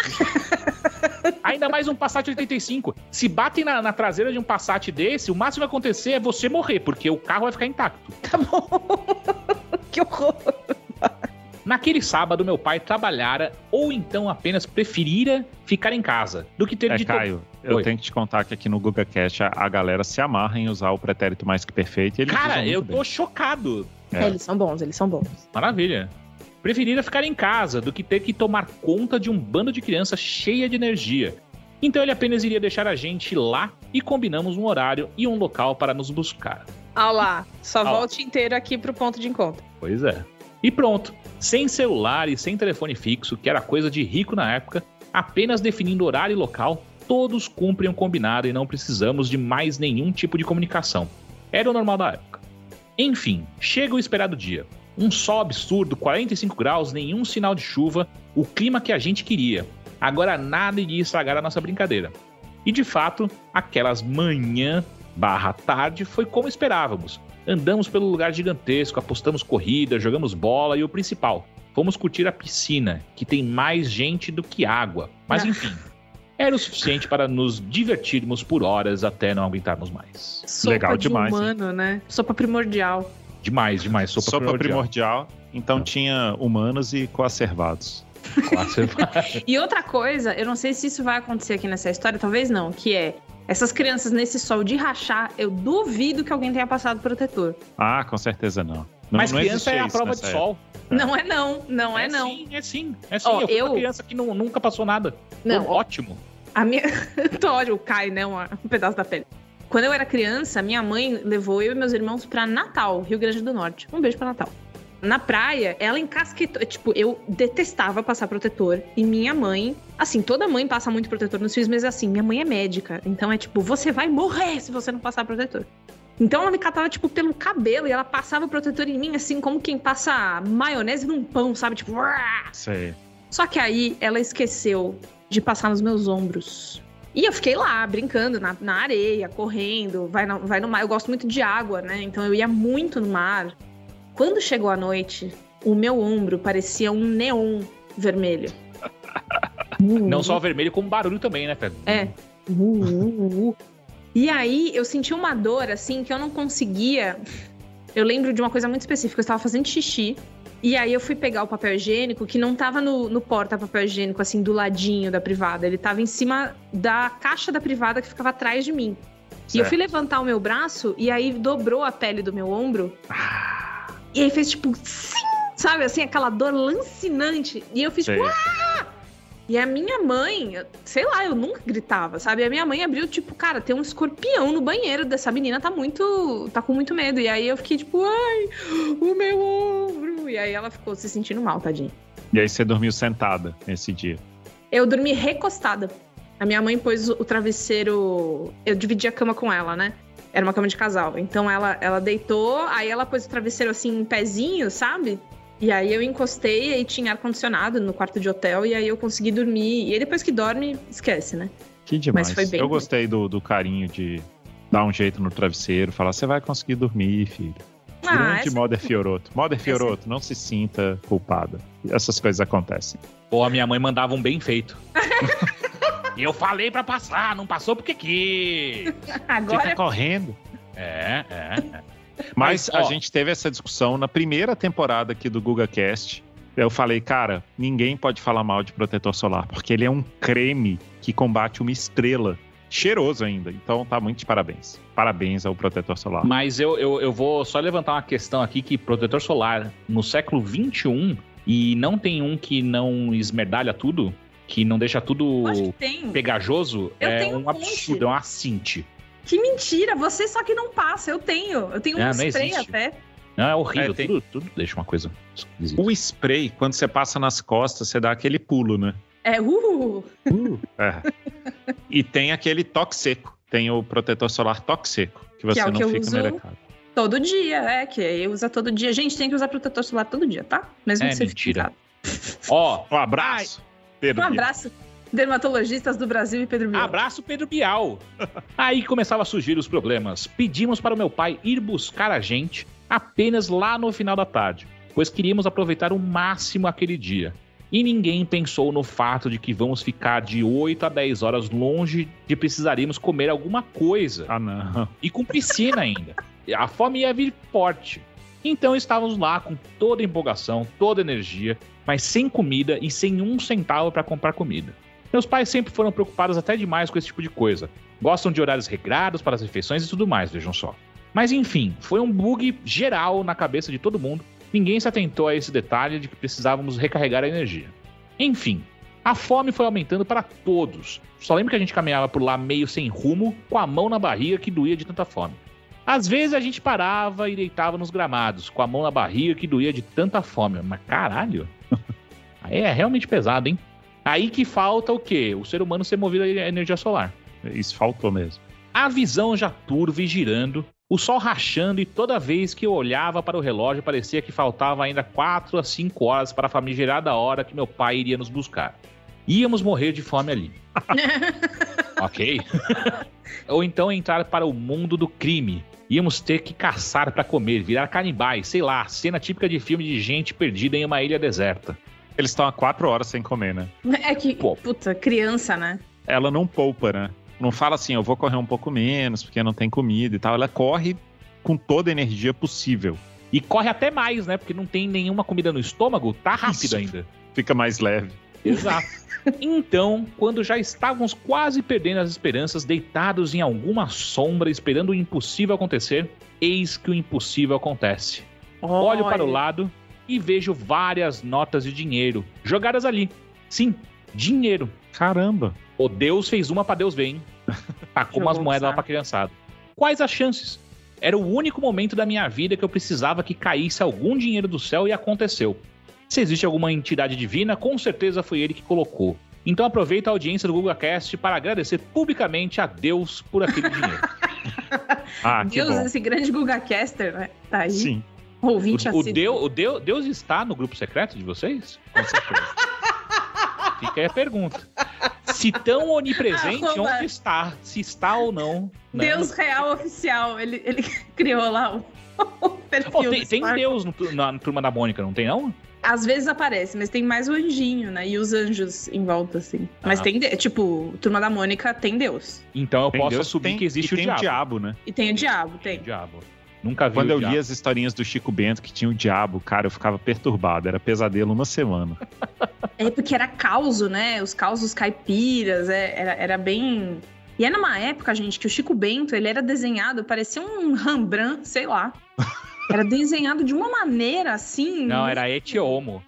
ainda mais um Passat 85. Se batem na traseira de um Passat desse, o máximo que vai acontecer é você morrer, porque o carro vai ficar intacto. Tá bom. Que horror. Naquele sábado, meu pai trabalhara ou então apenas preferira ficar em casa do que ter de... Caio, eu tenho que te contar que aqui no GugaCast a galera se amarra em usar o pretérito mais que perfeito. E eles Cara, eu tô chocado. Eles são bons. Maravilha. Preferira ficar em casa do que ter que tomar conta de um bando de crianças cheia de energia. Então ele apenas iria deixar a gente lá e combinamos um horário e um local para nos buscar. Ah lá, só volte inteiro aqui pro ponto de encontro. Pois é. E pronto, sem celular e sem telefone fixo, que era coisa de rico na época, apenas definindo horário e local, todos cumprem o combinado e não precisamos de mais nenhum tipo de comunicação. Era o normal da época. Enfim, chega o esperado dia. Um sol absurdo, 45 graus, nenhum sinal de chuva, o clima que a gente queria. Agora nada iria estragar a nossa brincadeira. E de fato, aquelas manhã/tarde foi como esperávamos. Andamos pelo lugar gigantesco, apostamos corrida, jogamos bola e o principal, fomos curtir a piscina, que tem mais gente do que água. Mas enfim, era o suficiente para nos divertirmos por horas até não aguentarmos mais. Sopa legal de demais, humano, hein? Né? Sopa primordial. Demais. Sopa primordial. Então tinha humanos e coacervados. E outra coisa, eu não sei se isso vai acontecer aqui nessa história, talvez não, que é... Essas crianças nesse sol de rachar, eu duvido que alguém tenha passado protetor. Ah, com certeza não. Mas criança é a prova de sol. Não é não. É sim. Eu fui uma criança que nunca passou nada. Não. Foi ótimo. A minha... Ódio, cai, né? Um pedaço da pele. Quando eu era criança, minha mãe levou eu e meus irmãos pra Natal, Rio Grande do Norte. Um beijo pra Natal. Na praia, ela encasquetou. Tipo, eu detestava passar protetor. E minha mãe, assim, toda mãe passa muito protetor nos filhos, mas assim, minha mãe é médica. Então é tipo, você vai morrer se você não passar protetor. Então ela me catava, tipo, pelo cabelo e ela passava o protetor em mim, assim, como quem passa maionese num pão, sabe? Tipo, sei. Só que aí ela esqueceu de passar nos meus ombros. E eu fiquei lá, brincando na areia, correndo, vai no mar. Eu gosto muito de água, né? Então eu ia muito no mar. Quando chegou a noite, o meu ombro parecia um neon vermelho. Não só vermelho, como barulho também, né, Pedro? É. E aí, eu senti uma dor, assim, que eu não conseguia... Eu lembro de uma coisa muito específica. Eu estava fazendo xixi. E aí, eu fui pegar o papel higiênico, que não tava no porta-papel higiênico, assim, do ladinho da privada. Ele tava em cima da caixa da privada que ficava atrás de mim. Certo. E eu fui levantar o meu braço, e aí dobrou a pele do meu ombro. E aí fez tipo, sim, sabe, assim, aquela dor lancinante. E eu fiz tipo, E a minha mãe, sei lá, eu nunca gritava, sabe? A minha mãe abriu, tipo, cara, tem um escorpião no banheiro dessa menina, tá com muito medo. E aí eu fiquei tipo, ai, o meu ombro. E aí ela ficou se sentindo mal, tadinha. E aí você dormiu sentada nesse dia? Eu dormi recostada. A minha mãe pôs o travesseiro, eu dividi a cama com ela, né? Era uma cama de casal. Então ela deitou, aí ela pôs o travesseiro assim em pezinho, sabe? E aí eu encostei, aí tinha ar-condicionado no quarto de hotel, e aí eu consegui dormir. E aí depois que dorme, esquece, né? Que demais. Mas foi bem. Eu gostei do carinho de dar um jeito no travesseiro, falar, você vai conseguir dormir, filho. Grande Mother Fioroto. Mother Fioroto, não se sinta culpada. Essas coisas acontecem. Pô, a minha mãe mandava um bem feito. E eu falei pra passar, não passou porque quis. Agora... Fica correndo. É. Mas a gente teve essa discussão na primeira temporada aqui do GugaCast. Eu falei, cara, ninguém pode falar mal de protetor solar, porque ele é um creme que combate uma estrela. Cheiroso ainda. Então tá muito de parabéns. Parabéns ao protetor solar. Mas eu vou só levantar uma questão aqui, que protetor solar no século XXI, e não tem um que não esmerdalha tudo, que não deixa tudo pegajoso, é um absurdo, é um assinte. Que mentira, você só que não passa, eu tenho um spray até. Não, é horrível, tudo deixa uma coisa esquisita. O spray, quando você passa nas costas, você dá aquele pulo, né? E tem aquele toque seco, tem o protetor solar toque seco, que você não fica melecado. Todo dia, que eu uso todo dia. Gente, tem que usar protetor solar todo dia, tá? Mesmo que você fique em casa. Ó, um abraço. Um abraço, dermatologistas do Brasil e Pedro Bial. Abraço, Pedro Bial. Aí começava a surgir os problemas. Pedimos para o meu pai ir buscar a gente apenas lá no final da tarde, pois queríamos aproveitar o máximo aquele dia. E ninguém pensou no fato de que vamos ficar de 8 a 10 horas longe de precisaríamos comer alguma coisa. Ah, não. E com piscina ainda. A fome ia vir forte. Então estávamos lá com toda a empolgação, toda a energia, mas sem comida e sem um centavo para comprar comida. Meus pais sempre foram preocupados até demais com esse tipo de coisa. Gostam de horários regrados para as refeições e tudo mais, vejam só. Mas enfim, foi um bug geral na cabeça de todo mundo. Ninguém se atentou a esse detalhe de que precisávamos recarregar a energia. Enfim, a fome foi aumentando para todos. Só lembro que a gente caminhava por lá meio sem rumo, com a mão na barriga que doía de tanta fome. Às vezes a gente parava e deitava nos gramados, com a mão na barriga que doía de tanta fome. Mas caralho, aí é realmente pesado, hein? Aí que falta o quê? O ser humano ser movido a energia solar. Isso faltou mesmo. A visão já turva e girando, o sol rachando, e toda vez que eu olhava para o relógio parecia que faltava ainda 4 a 5 horas para a famigerada hora que meu pai iria nos buscar. Íamos morrer de fome ali. Ok? Ou então entrar para o mundo do crime. Íamos ter que caçar para comer, virar canibais, sei lá, cena típica de filme de gente perdida em uma ilha deserta. Eles estão há 4 horas sem comer, né? É que, puta, criança, né? Ela não poupa, né? Não fala assim, eu vou correr um pouco menos, porque não tem comida e tal. Ela corre com toda a energia possível. E corre até mais, né? Porque não tem nenhuma comida no estômago, tá rápido Isso. ainda. Fica mais leve. Exato. Então, quando já estávamos quase perdendo as esperanças, deitados em alguma sombra, esperando o impossível acontecer, eis que o impossível acontece. Olho para o lado e vejo várias notas de dinheiro jogadas ali. Sim, dinheiro. Caramba. O Deus fez uma pra Deus ver, hein? Tacou umas moedas lá pra criançada. Quais as chances? Era o único momento da minha vida que eu precisava que caísse algum dinheiro do céu e aconteceu. Se existe alguma entidade divina, com certeza foi ele que colocou. Então aproveita a audiência do GugaCast para agradecer publicamente a Deus por aquele dinheiro. Ah, que Deus, bom. esse grande GugaCaster, né? Tá aí. Sim, Ouvinte Deus está no grupo secreto de vocês? com certeza. Fica aí a pergunta. Se tão onipresente, onde está? Se está ou não. Né? Deus real oficial. Ele criou lá o perfil. Tem Deus na Turma da Mônica, não tem não? Às vezes aparece, mas tem mais o anjinho, né? E os anjos em volta, assim. Mas tem, tipo, Turma da Mônica tem Deus. Então eu Tem posso Deus, assumir que existe tem o diabo. né? E tem o diabo, tem. O diabo. Nunca vi Quando o eu diabo. li as historinhas do Chico Bento que tinha o diabo, cara, eu ficava perturbado. Era pesadelo uma semana. É porque era causo, né? Os causos caipiras, era bem... E era numa época, gente, que o Chico Bento, ele era desenhado, parecia um Rembrandt, sei lá. Era desenhado de uma maneira, assim... Não, era Etiomo.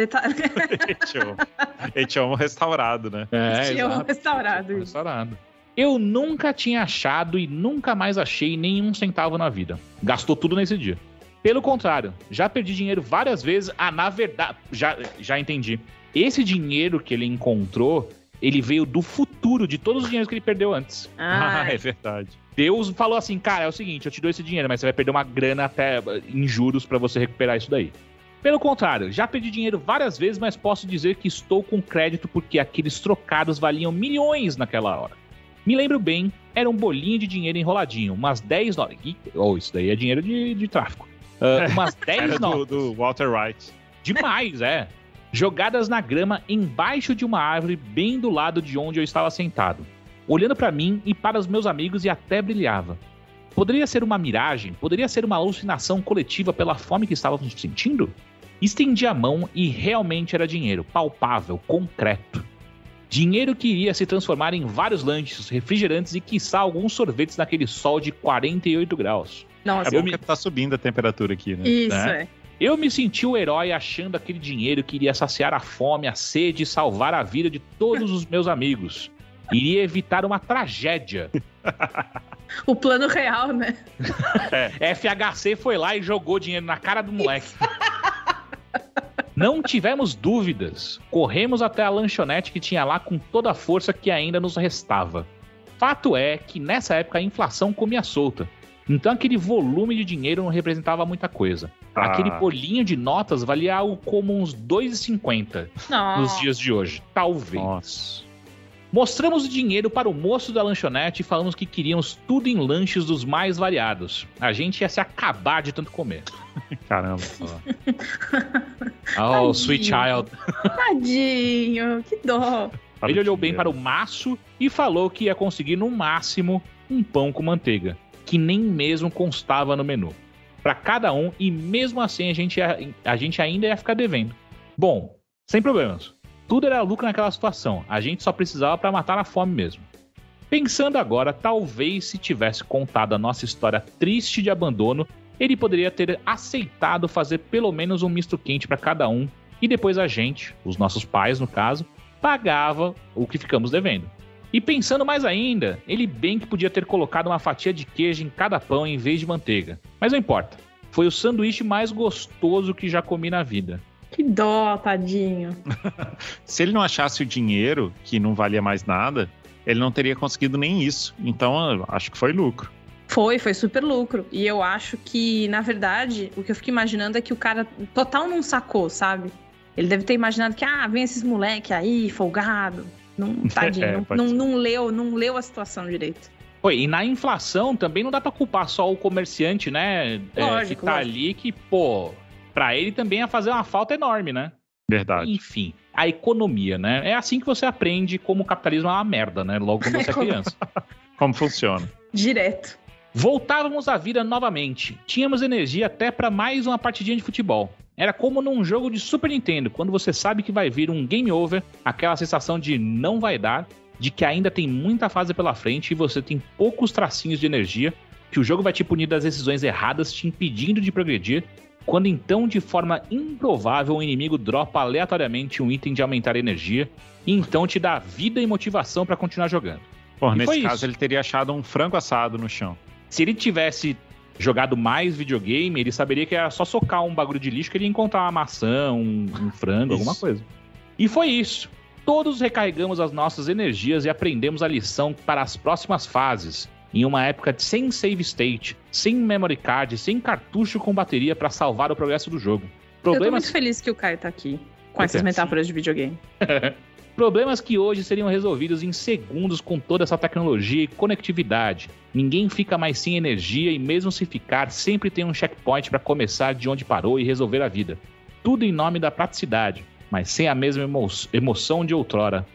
Etiomo restaurado, né? Etiomo restaurado. Restaurado. Eu nunca tinha achado e nunca mais achei nenhum centavo na vida. Gastou tudo nesse dia. Pelo contrário, já perdi dinheiro várias vezes. Na verdade, já entendi. Esse dinheiro que ele encontrou, ele veio do futuro de todos os dinheiros que ele perdeu antes. É verdade. Deus falou assim, cara, é o seguinte, eu te dou esse dinheiro, mas você vai perder uma grana até em juros pra você recuperar isso daí. Pelo contrário, já perdi dinheiro várias vezes, mas posso dizer que estou com crédito porque aqueles trocados valiam milhões naquela hora. Me lembro bem, era um bolinho de dinheiro enroladinho, umas 10 notas. Isso daí é dinheiro de tráfico. Umas 10 notas. Do Walter White. Demais, é. Jogadas na grama embaixo de uma árvore bem do lado de onde eu estava sentado. Olhando para mim e para os meus amigos e até brilhava. Poderia ser uma miragem? Poderia ser uma alucinação coletiva pela fome que estávamos sentindo? Estendi a mão e realmente era dinheiro, palpável, concreto. Dinheiro que iria se transformar em vários lanches, refrigerantes e quiçá alguns sorvetes naquele sol de 48 graus. Nossa, É bom que tá subindo a temperatura aqui, né? isso, né? Eu me senti o herói achando aquele dinheiro que iria saciar a fome, a sede e salvar a vida de todos os meus amigos. Iria evitar uma tragédia. O plano real, né? FHC foi lá e jogou dinheiro na cara do moleque. Não tivemos dúvidas. Corremos até a lanchonete que tinha lá com toda a força que ainda nos restava. Fato é que nessa época a inflação comia solta. Então aquele volume de dinheiro não representava muita coisa. Aquele bolinho de notas valia algo como uns R$2,50 nos dias de hoje. Talvez. Nossa. Mostramos o dinheiro para o moço da lanchonete e falamos que queríamos tudo em lanches dos mais variados. A gente ia se acabar de tanto comer. Caramba. Oh, sweet child. Tadinho, que dó. Ele olhou bem para o maço e falou que ia conseguir no máximo um pão com manteiga, que nem mesmo constava no menu. Para cada um, e mesmo assim a gente ainda ia ficar devendo. Bom, sem problemas. Tudo era lucro naquela situação, a gente só precisava para matar a fome mesmo. Pensando agora, talvez se tivesse contado a nossa história triste de abandono, ele poderia ter aceitado fazer pelo menos um misto quente para cada um, e depois a gente, os nossos pais no caso, pagava o que ficamos devendo. E pensando mais ainda, ele bem que podia ter colocado uma fatia de queijo em cada pão em vez de manteiga. Mas não importa, foi o sanduíche mais gostoso que já comi na vida. Que dó, tadinho. Se ele não achasse o dinheiro, que não valia mais nada, ele não teria conseguido nem isso. Então, eu acho que foi lucro. Foi super lucro. E eu acho que, na verdade, o que eu fico imaginando é que o cara total não sacou, sabe? Ele deve ter imaginado que, vem esses moleque aí, folgado. Não, tadinho, não leu a situação direito. Oi, e na inflação também não dá pra culpar só o comerciante, né? Lógico, que tá ali que, pô, pra ele também ia fazer uma falta enorme, né? Verdade. Enfim, a economia, né? É assim que você aprende como o capitalismo é uma merda, né? Logo quando você é criança. Como funciona? Direto. Voltávamos à vida novamente. Tínhamos energia até pra mais uma partidinha de futebol. Era como num jogo de Super Nintendo, quando você sabe que vai vir um game over, aquela sensação de não vai dar, de que ainda tem muita fase pela frente e você tem poucos tracinhos de energia, que o jogo vai te punir das decisões erradas, te impedindo de progredir, quando então, de forma improvável, o inimigo dropa aleatoriamente um item de aumentar a energia, e então te dá vida e motivação pra continuar jogando. Pô, nesse caso ele teria achado um frango assado no chão. Se ele tivesse jogado mais videogame, ele saberia que era só socar um bagulho de lixo que ele ia encontrar uma maçã, um frango, alguma coisa. E foi isso. Todos recarregamos as nossas energias e aprendemos a lição para as próximas fases, em uma época sem save state, sem memory card, sem cartucho com bateria para salvar o progresso do jogo. Eu tô muito feliz que o Caio tá aqui, com essas metáforas de videogame. Problemas que hoje seriam resolvidos em segundos com toda essa tecnologia e conectividade. Ninguém fica mais sem energia e mesmo se ficar, sempre tem um checkpoint para começar de onde parou e resolver a vida. Tudo em nome da praticidade, mas sem a mesma emoção de outrora.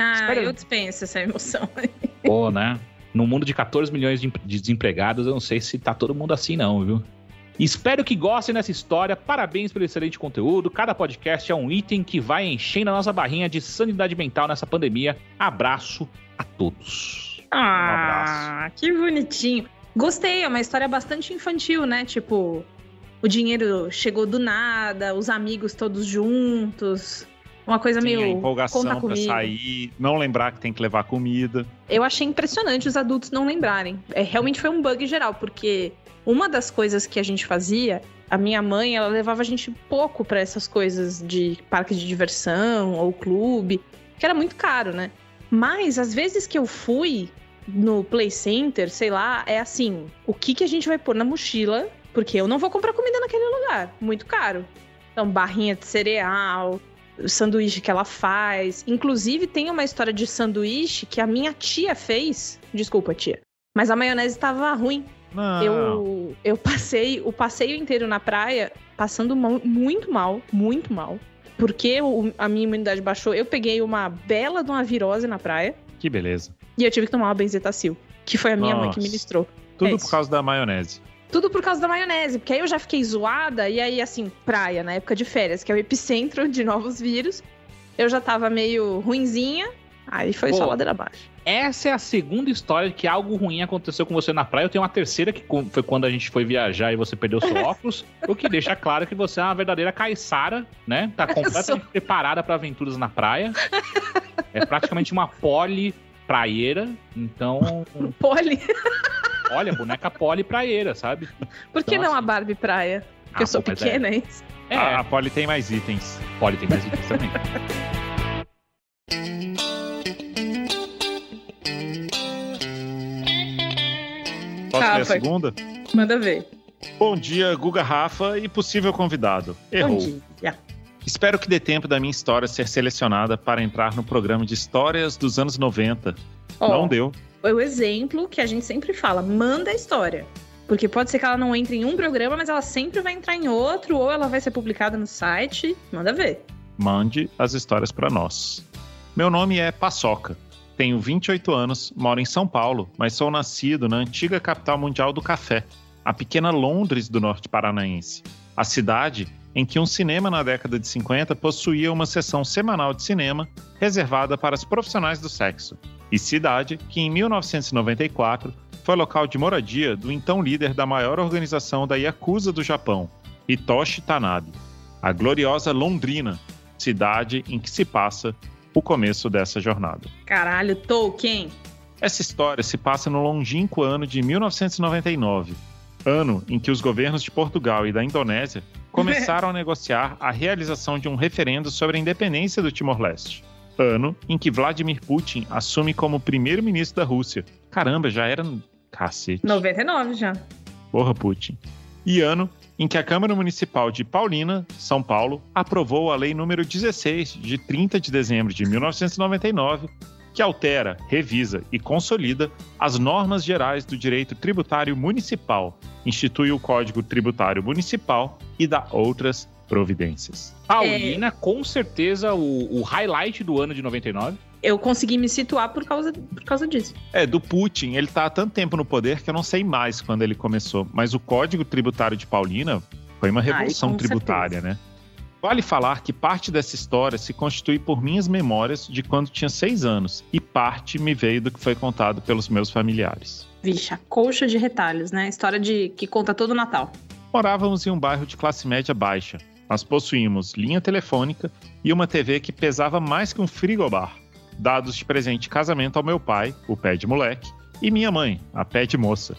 Eu dispenso essa emoção. Pô, né? No mundo de 14 milhões de desempregados, eu não sei se tá todo mundo assim não, viu? Espero que gostem dessa história, parabéns pelo excelente conteúdo, cada podcast é um item que vai enchendo a nossa barrinha de sanidade mental nessa pandemia. Abraço a todos. Um abraço. Que bonitinho. Gostei, é uma história bastante infantil, né? Tipo, o dinheiro chegou do nada, os amigos todos juntos, uma coisa meio... a empolgação pra sair, não lembrar que tem que levar comida. Eu achei impressionante os adultos não lembrarem. Realmente foi um bug geral, porque... Uma das coisas que a gente fazia, a minha mãe, ela levava a gente pouco pra essas coisas de parque de diversão ou clube, que era muito caro, né? Mas, às vezes que eu fui no Play Center, sei lá, é assim, o que a gente vai pôr na mochila? Porque eu não vou comprar comida naquele lugar, muito caro. Então, barrinha de cereal, o sanduíche que ela faz. Inclusive, tem uma história de sanduíche que a minha tia fez. Desculpa, tia. Mas a maionese tava ruim. Eu passei o passeio inteiro na praia passando muito mal, porque a minha imunidade baixou. Eu peguei uma bela de uma virose na praia. Que beleza. E eu tive que tomar uma benzetacil, que foi a minha mãe que ministrou. Tudo por causa da maionese. Tudo por causa da maionese, porque aí eu já fiquei zoada, e aí, assim, praia, na época de férias, que é o epicentro de novos vírus, eu já tava meio ruinzinha, aí foi só ladeira abaixo. Essa é a segunda história de que algo ruim aconteceu com você na praia. Eu tenho uma terceira, que foi quando a gente foi viajar e você perdeu seu óculos, o que deixa claro que você é uma verdadeira caiçara, né? Tá completamente preparada para aventuras na praia. É praticamente uma poli praieira, então... Poli? Olha, boneca poli praieira, sabe? Por que então, não assim... a Barbie praia? Porque eu sou pequena, é isso? A Poli tem mais itens. Poli tem mais itens também. Posso ler a segunda? Manda ver. Bom dia, Guga, Rafa e possível convidado. Errou. Bom dia. Espero que dê tempo da minha história ser selecionada para entrar no programa de histórias dos anos 90. Não deu. É o exemplo que a gente sempre fala, manda a história. Porque pode ser que ela não entre em um programa, mas ela sempre vai entrar em outro, ou ela vai ser publicada no site. Manda ver. Mande as histórias para nós. Meu nome é Paçoca. Tenho 28 anos, moro em São Paulo, mas sou nascido na antiga capital mundial do café, a pequena Londres do norte paranaense. A cidade em que um cinema na década de 50 possuía uma sessão semanal de cinema reservada para os profissionais do sexo. E cidade que, em 1994, foi local de moradia do então líder da maior organização da Yakuza do Japão, Hitoshi Tanabe. A gloriosa Londrina, cidade em que se passa o começo dessa jornada. Caralho, Tolkien! Essa história se passa no longínquo ano de 1999, ano em que os governos de Portugal e da Indonésia começaram a negociar a realização de um referendo sobre a independência do Timor-Leste. Ano em que Vladimir Putin assume como primeiro-ministro da Rússia. Caramba, já era... Cacete. 99 já. Porra, Putin. E ano em que a Câmara Municipal de Paulínia, São Paulo, aprovou a Lei número 16, de 30 de dezembro de 1999, que altera, revisa e consolida as normas gerais do direito tributário municipal, institui o Código Tributário Municipal e dá outras providências. Paulina, com certeza, o highlight do ano de 99. Eu consegui me situar por causa disso. Do Putin, ele tá há tanto tempo no poder que eu não sei mais quando ele começou, mas o Código Tributário de Paulina foi uma revolução tributária, né? Vale falar que parte dessa história se constitui por minhas memórias de quando tinha 6 anos, e parte me veio do que foi contado pelos meus familiares. Vixe, a colcha de retalhos, né? História que conta todo o Natal. Morávamos em um bairro de classe média baixa. Nós possuímos linha telefônica e uma TV que pesava mais que um frigobar, dados de presente de casamento ao meu pai, o pé de moleque, e minha mãe, a pé de moça.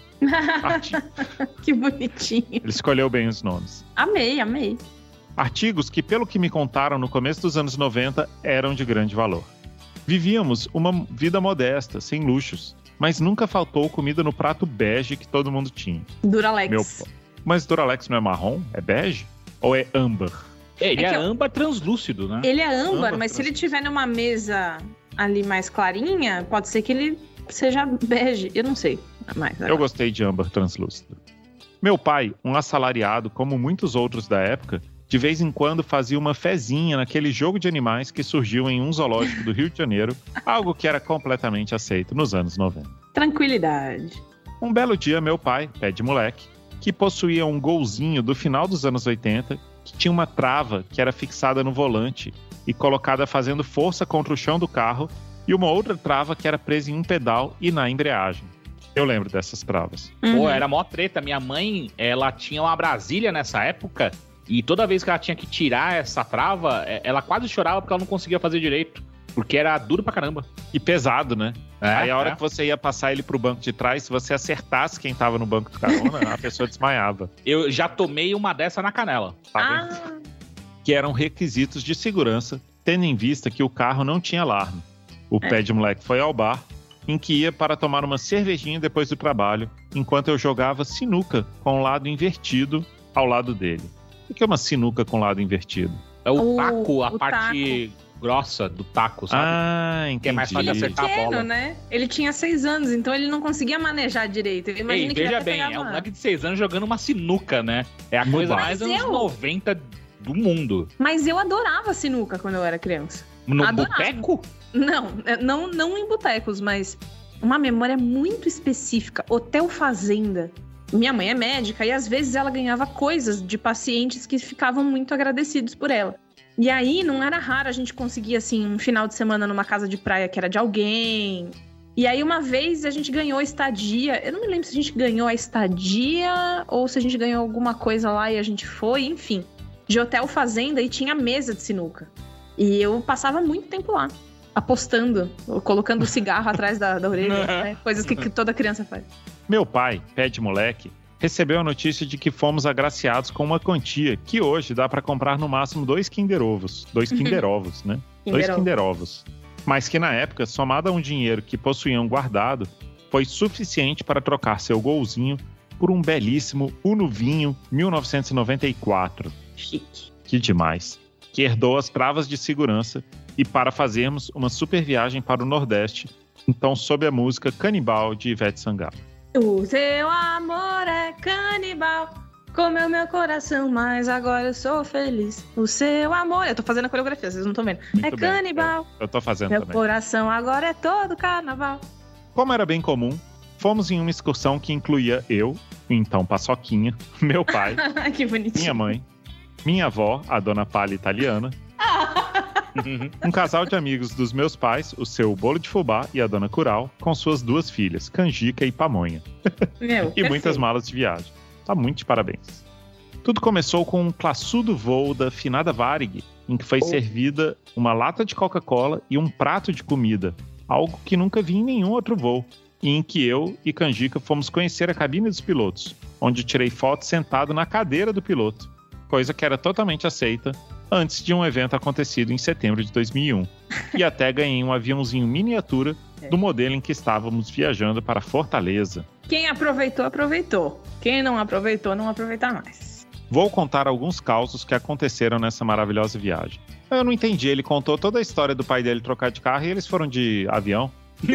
Que bonitinho. Ele escolheu bem os nomes. Amei. Artigos que, pelo que me contaram no começo dos anos 90, eram de grande valor. Vivíamos uma vida modesta, sem luxos, mas nunca faltou comida no prato bege que todo mundo tinha. Duralex. Mas Duralex não é marrom? É bege? Ou é âmbar? Ele é âmbar translúcido, né? Ele é âmbar, mas se ele tiver numa mesa ali mais clarinha, pode ser que ele seja bege. Eu não sei. Eu gostei de âmbar translúcido. Meu pai, um assalariado como muitos outros da época, de vez em quando fazia uma fezinha naquele jogo de animais que surgiu em um zoológico do Rio de Janeiro, algo que era completamente aceito nos anos 90. Tranquilidade. Um belo dia, meu pai, pé de moleque, que possuía um golzinho do final dos anos 80, que tinha uma trava que era fixada no volante e colocada fazendo força contra o chão do carro, e uma outra trava que era presa em um pedal e na embreagem. Eu lembro dessas travas. Pô, era mó treta. Minha mãe, ela tinha uma Brasília nessa época, e toda vez que ela tinha que tirar essa trava, ela quase chorava porque ela não conseguia fazer direito. Porque era duro pra caramba. E pesado, né? Aí a hora que você ia passar ele pro banco de trás, se você acertasse quem tava no banco de carona, a pessoa desmaiava. Eu já tomei uma dessa na canela. Tá vendo? Que eram requisitos de segurança, tendo em vista que o carro não tinha alarme. O pé de moleque foi ao bar, em que ia para tomar uma cervejinha depois do trabalho, enquanto eu jogava sinuca com o lado invertido ao lado dele. O que é uma sinuca com o lado invertido? É o taco, a parte grossa do taco, sabe? Entendi. Que é mais fácil de acertar a bola. Né? Ele tinha 6 anos, então ele não conseguia manejar direito. Veja bem, é um moleque de 6 anos jogando uma sinuca, né? É a coisa mais anos 90 do mundo. Mas eu adorava sinuca quando eu era criança. No boteco? Não em botecos, mas uma memória muito específica. Hotel Fazenda. Minha mãe é médica e às vezes ela ganhava coisas de pacientes que ficavam muito agradecidos por ela. E aí não era raro a gente conseguir, assim, um final de semana numa casa de praia que era de alguém. E aí uma vez a gente ganhou a estadia. Eu não me lembro se a gente ganhou a estadia ou se a gente ganhou alguma coisa lá e a gente foi, enfim. De Hotel Fazenda e tinha mesa de sinuca. E eu passava muito tempo lá, apostando, colocando o cigarro atrás da orelha, né? Coisas que toda criança faz. Meu pai, pé de moleque, recebeu a notícia de que fomos agraciados com uma quantia que hoje dá para comprar no máximo 2 Kinder Ovos. 2 Kinder Ovos, né? 2 Kinder Ovos. Mas que na época, somado a um dinheiro que possuíam guardado, foi suficiente para trocar seu golzinho por um belíssimo Uno Vinho 1994. Chique. Que demais. que herdou as travas de segurança e para fazermos uma super viagem para o Nordeste, então sob a música Canibal de Ivete Sangalo. O seu amor é canibal, comeu meu coração, mas agora eu sou feliz. O seu amor... Eu tô fazendo a coreografia, vocês não estão vendo. Muito é bem, canibal. Eu tô fazendo meu também. Meu coração agora é todo carnaval. Como era bem comum, fomos em uma excursão que incluía eu, então Paçoquinha, meu pai, que bonitinho. minha mãe, minha avó, a dona Palha italiana, um casal de amigos dos meus pais, o seu Bolo de Fubá e a dona Curau, com suas 2 filhas, Canjica e Pamonha. E muitas malas de viagem. Tá muito de parabéns. Tudo começou com um classudo voo da finada Varig, em que foi servida uma lata de Coca-Cola e um prato de comida, algo que nunca vi em nenhum outro voo, e em que eu e Canjica fomos conhecer a cabine dos pilotos, onde tirei foto sentado na cadeira do piloto, coisa que era totalmente aceita antes de um evento acontecido em setembro de 2001. E até ganhei um aviãozinho miniatura do modelo em que estávamos viajando para Fortaleza. Quem aproveitou, aproveitou. Quem não aproveitou, não aproveita mais. Vou contar alguns causos que aconteceram nessa maravilhosa viagem. Eu não entendi, ele contou toda a história do pai dele trocar de carro e eles foram de avião.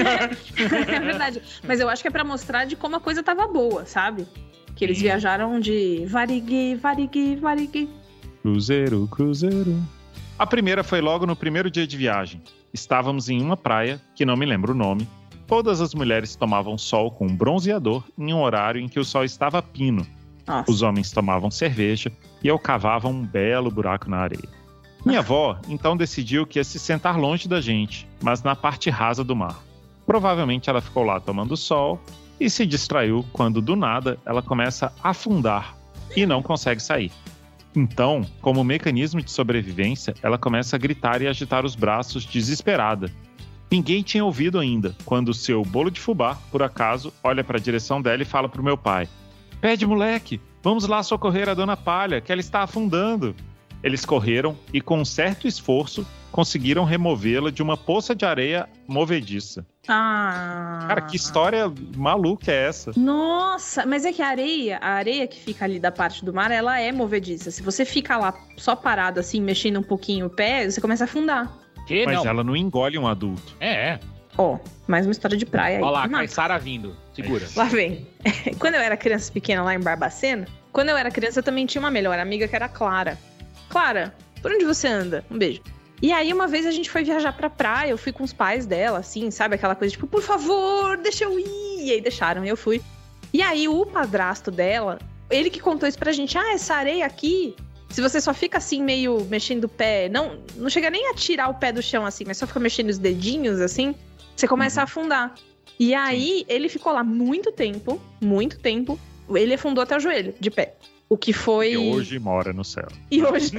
É verdade, mas eu acho que é pra mostrar de como a coisa tava boa, sabe? Que eles viajaram de Varig, Varig, Varig. Cruzeiro, cruzeiro. A primeira foi logo no primeiro dia de viagem. Estávamos em uma praia, que não me lembro o nome. Todas as mulheres tomavam sol com um bronzeador em um horário em que o sol estava a pino. Nossa. Os homens tomavam cerveja e eu cavava um belo buraco na areia. Minha avó, então, decidiu que ia se sentar longe da gente, mas na parte rasa do mar. Provavelmente ela ficou lá tomando sol e se distraiu quando, do nada, ela começa a afundar e não consegue sair. Então, como mecanismo de sobrevivência, ela começa a gritar e agitar os braços desesperada. Ninguém tinha ouvido ainda, quando o seu Bolo de Fubá, por acaso, olha para a direção dela e fala pro meu pai: "Pede, moleque, vamos lá socorrer a dona Palha, que ela está afundando." Eles correram e, com um certo esforço, conseguiram removê-la de uma poça de areia movediça. Cara, que história maluca é essa? Nossa, mas é que a areia que fica ali da parte do mar, ela é movediça. Se você fica lá só parado assim, mexendo um pouquinho o pé, você começa a afundar. Que Mas não? ela não engole um adulto. É. Ó, mais uma história de praia aí. Olha lá, Mata. Caissara vindo. Segura. Lá vem. Quando eu era criança pequena lá em Barbacena, quando eu era criança eu também tinha uma melhor amiga que era a Clara. Clara, por onde você anda? Um beijo. E aí uma vez a gente foi viajar pra praia, eu fui com os pais dela, assim, sabe? Aquela coisa tipo, por favor, deixa eu ir. E aí deixaram, e eu fui. E aí o padrasto dela, ele que contou isso pra gente, essa areia aqui, se você só fica assim meio mexendo o pé, não chega nem a tirar o pé do chão assim, mas só fica mexendo os dedinhos assim, você começa a afundar. E aí ele ficou lá muito tempo, ele afundou até o joelho, de pé. O que foi... E hoje mora no céu. E hoje...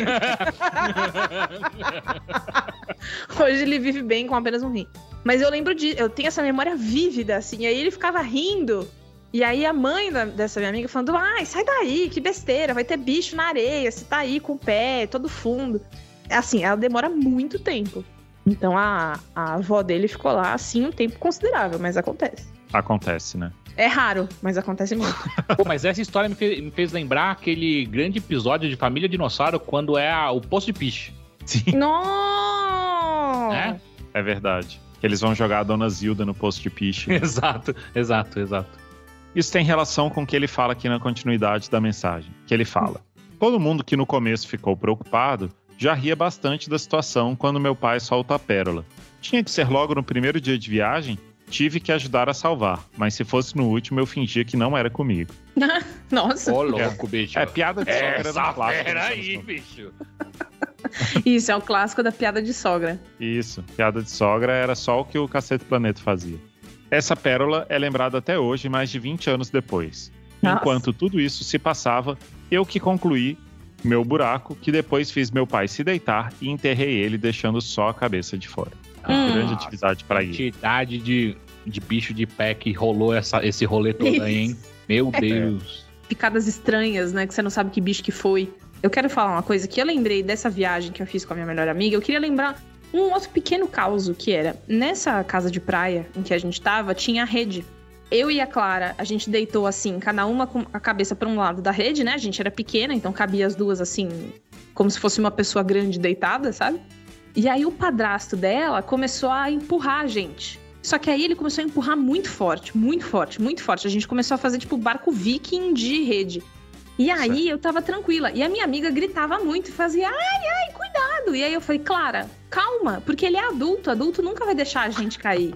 Hoje ele vive bem com apenas um rim. Mas eu lembro eu tenho essa memória vívida, assim. E aí ele ficava rindo. E aí a mãe dessa minha amiga falando, sai daí, que besteira, vai ter bicho na areia, você tá aí com o pé, todo fundo. Assim, ela demora muito tempo. Então a avó dele ficou lá, assim, um tempo considerável, mas acontece. Acontece, né? É raro, mas acontece muito. Pô, mas essa história me fez lembrar aquele grande episódio de Família Dinossauro, quando é o Poço de Piche. Sim. Nossa! É verdade. Eles vão jogar a Dona Zilda no Poço de Piche. Exato. Isso tem relação com o que ele fala aqui na continuidade da mensagem. Que ele fala: todo mundo que no começo ficou preocupado já ria bastante da situação quando meu pai solta a pérola. Tinha que ser logo no primeiro dia de viagem? Tive que ajudar a salvar, mas se fosse no último eu fingia que não era comigo. Nossa. Ô, louco, bicho. É piada de sogra. Essa clássico. fera aí, bicho. Isso, é o clássico da piada de sogra. Isso, piada de sogra era só o que o Cacete Planeta fazia. Essa pérola é lembrada até hoje, mais de 20 anos depois. Nossa. Enquanto tudo isso se passava, eu que concluí meu buraco, que depois fiz meu pai se deitar e enterrei ele, deixando só a cabeça de fora. Grande atividade pra ir. Quantidade de bicho de pé que rolou esse rolê todo aí, hein? Meu Deus. Picadas estranhas, né? Que você não sabe que bicho que foi. Eu quero falar uma coisa que eu lembrei dessa viagem que eu fiz com a minha melhor amiga. Eu queria lembrar um outro pequeno caso que era... Nessa casa de praia em que a gente tava, tinha a rede. Eu e a Clara, a gente deitou assim, cada uma com a cabeça pra um lado da rede, né? A gente era pequena, então cabia as duas assim, como se fosse uma pessoa grande deitada, sabe? E aí o padrasto dela começou a empurrar a gente. Só que aí ele começou a empurrar muito forte, muito forte, muito forte. A gente começou a fazer tipo barco viking de rede. E aí eu tava tranquila. E a minha amiga gritava muito e fazia, ai, cuidado. E aí eu falei, Clara, calma, porque ele é adulto nunca vai deixar a gente cair.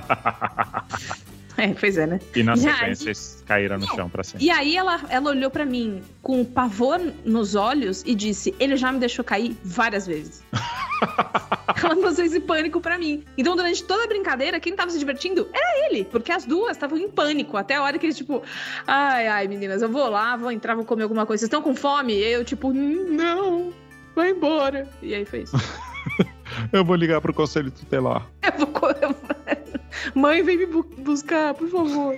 Pois é, né? E na sequência vocês caíram no chão pra sempre. E aí ela olhou pra mim com pavor nos olhos e disse, ele já me deixou cair várias vezes. Ela mostrou esse pânico pra mim. Então, durante toda a brincadeira, quem tava se divertindo era ele, porque as duas estavam em pânico. Até a hora que eles, tipo, ai, meninas, eu vou lá, vou entrar, vou comer alguma coisa. Vocês estão com fome? E eu, tipo, não, vai embora. E aí foi isso. Eu vou ligar pro conselho tutelar. Mãe, vem me buscar, por favor.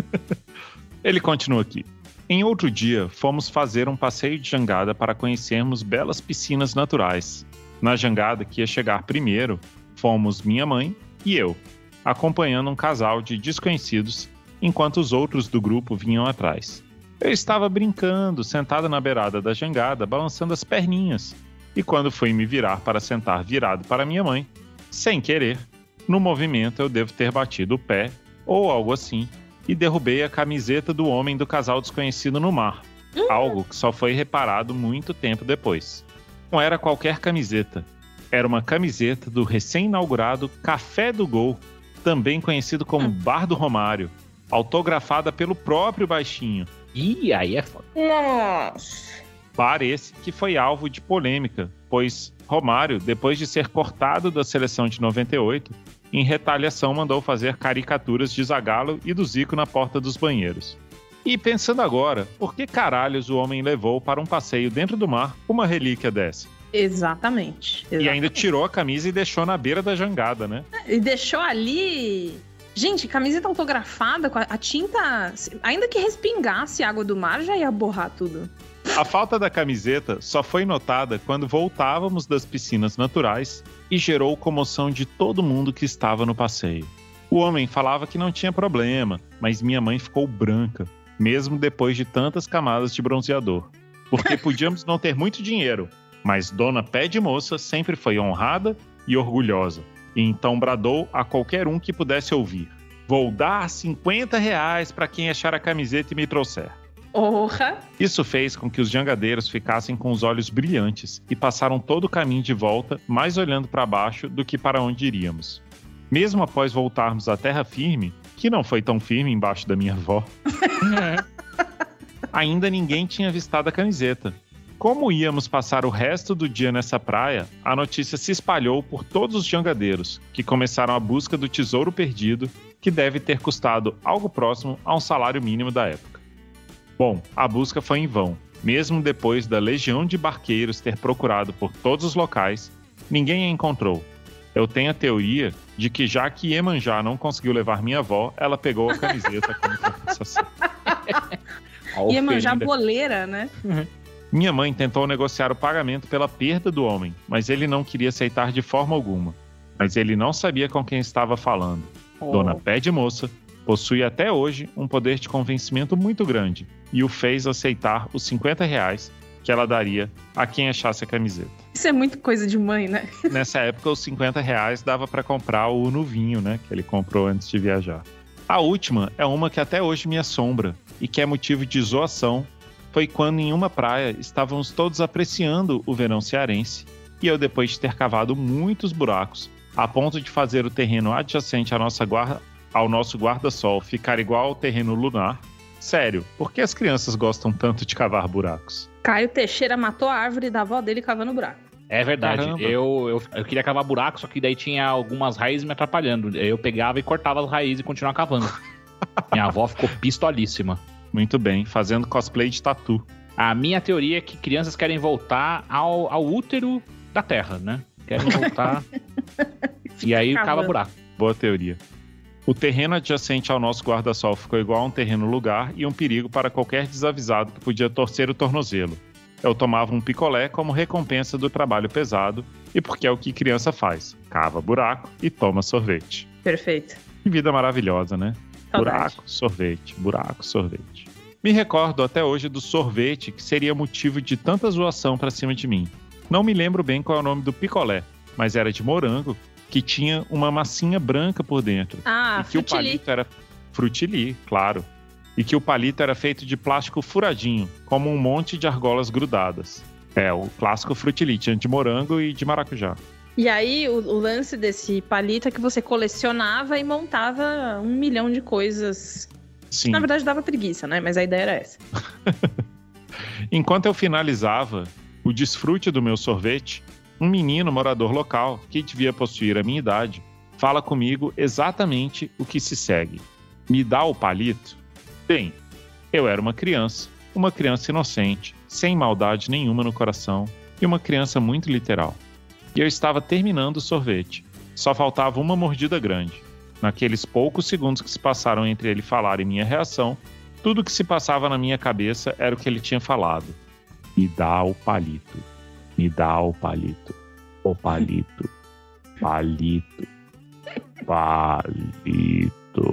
Ele continua aqui. Em outro dia, fomos fazer um passeio de jangada para conhecermos belas piscinas naturais. Na jangada, que ia chegar primeiro, fomos minha mãe e eu, acompanhando um casal de desconhecidos, enquanto os outros do grupo vinham atrás. Eu estava brincando, sentada na beirada da jangada, balançando as perninhas. E quando fui me virar para sentar virado para minha mãe, sem querer, no movimento eu devo ter batido o pé, ou algo assim, e derrubei a camiseta do homem do casal desconhecido no mar. Algo que só foi reparado muito tempo depois. Não era qualquer camiseta. Era uma camiseta do recém-inaugurado Café do Gol, também conhecido como Bar do Romário, autografada pelo próprio baixinho. Ih, aí é foda. Nossa. Bar esse que foi alvo de polêmica, pois Romário, depois de ser cortado da seleção de 98, em retaliação mandou fazer caricaturas de Zagallo e do Zico na porta dos banheiros. E pensando agora, por que caralhos o homem levou para um passeio dentro do mar uma relíquia dessa? Exatamente. E ainda tirou a camisa e deixou na beira da jangada, né? E deixou ali... Gente, camiseta autografada, com a tinta... Ainda que respingasse a água do mar, já ia borrar tudo. A falta da camiseta só foi notada quando voltávamos das piscinas naturais e gerou comoção de todo mundo que estava no passeio. O homem falava que não tinha problema, mas minha mãe ficou branca, mesmo depois de tantas camadas de bronzeador. Porque podíamos não ter muito dinheiro, mas Dona Pé de Moça sempre foi honrada e orgulhosa, e então bradou a qualquer um que pudesse ouvir: vou dar R$50 para quem achar a camiseta e me trouxer. Orra! Isso fez com que os jangadeiros ficassem com os olhos brilhantes e passaram todo o caminho de volta, mais olhando para baixo do que para onde iríamos. Mesmo após voltarmos à terra firme, que não foi tão firme embaixo da minha avó, ainda ninguém tinha avistado a camiseta. Como íamos passar o resto do dia nessa praia, a notícia se espalhou por todos os jangadeiros, que começaram a busca do tesouro perdido, que deve ter custado algo próximo a um salário mínimo da época. Bom, a busca foi em vão. Mesmo depois da legião de barqueiros ter procurado por todos os locais, ninguém a encontrou. Eu tenho a teoria de que, já que Iemanjá não conseguiu levar minha avó, ela pegou a camiseta como compensação. Iemanjá boleira, né? Minha mãe tentou negociar o pagamento pela perda do homem, mas ele não queria aceitar de forma alguma. Mas ele não sabia com quem estava falando. Dona Pé de Moça possui até hoje um poder de convencimento muito grande e o fez aceitar os R$50 que ela daria a quem achasse a camiseta. Isso é muito coisa de mãe, né? Nessa época, os R$50 dava para comprar o Uno vinho, né? Que ele comprou antes de viajar. A última é uma que até hoje me assombra e que é motivo de zoação. Foi quando em uma praia estávamos todos apreciando o verão cearense e eu, depois de ter cavado muitos buracos, a ponto de fazer o terreno adjacente ao nosso guarda-sol ficar igual ao terreno lunar. Sério, por que as crianças gostam tanto de cavar buracos? Caio Teixeira matou a árvore da avó dele cavando buraco. É verdade. Eu queria cavar buraco, só que daí tinha algumas raízes me atrapalhando. Eu pegava e cortava as raízes e continuava cavando. Minha avó ficou pistolíssima. Muito bem, fazendo cosplay de tatu. A minha teoria é que crianças querem voltar ao útero da Terra, né? Querem voltar e aí cava buraco. Boa teoria. O terreno adjacente ao nosso guarda-sol ficou igual a um terreno lugar e um perigo para qualquer desavisado que podia torcer o tornozelo. Eu tomava um picolé como recompensa do trabalho pesado e porque é o que criança faz. Cava buraco e toma sorvete. Perfeito. Que vida maravilhosa, né? Saudade. Buraco, sorvete, buraco, sorvete. Me recordo até hoje do sorvete que seria motivo de tanta zoação pra cima de mim. Não me lembro bem qual é o nome do picolé, mas era de morango, que tinha uma massinha branca por dentro. Ah, e que o palito era frutili, claro. E que o palito era feito de plástico furadinho, como um monte de argolas grudadas. O clássico frutili, tinha de morango e de maracujá. E aí, o lance desse palito é que você colecionava e montava 1 milhão de coisas. Sim. Na verdade, dava preguiça, né? Mas a ideia era essa. Enquanto eu finalizava o desfrute do meu sorvete, um menino morador local, que devia possuir a minha idade, fala comigo exatamente o que se segue. Me dá o palito? Bem, eu era uma criança inocente, sem maldade nenhuma no coração e uma criança muito literal. E eu estava terminando o sorvete. Só faltava uma mordida grande. Naqueles poucos segundos que se passaram entre ele falar e minha reação, tudo que se passava na minha cabeça era o que ele tinha falado. Me dá o palito. Me dá o palito. O palito. Palito. Palito.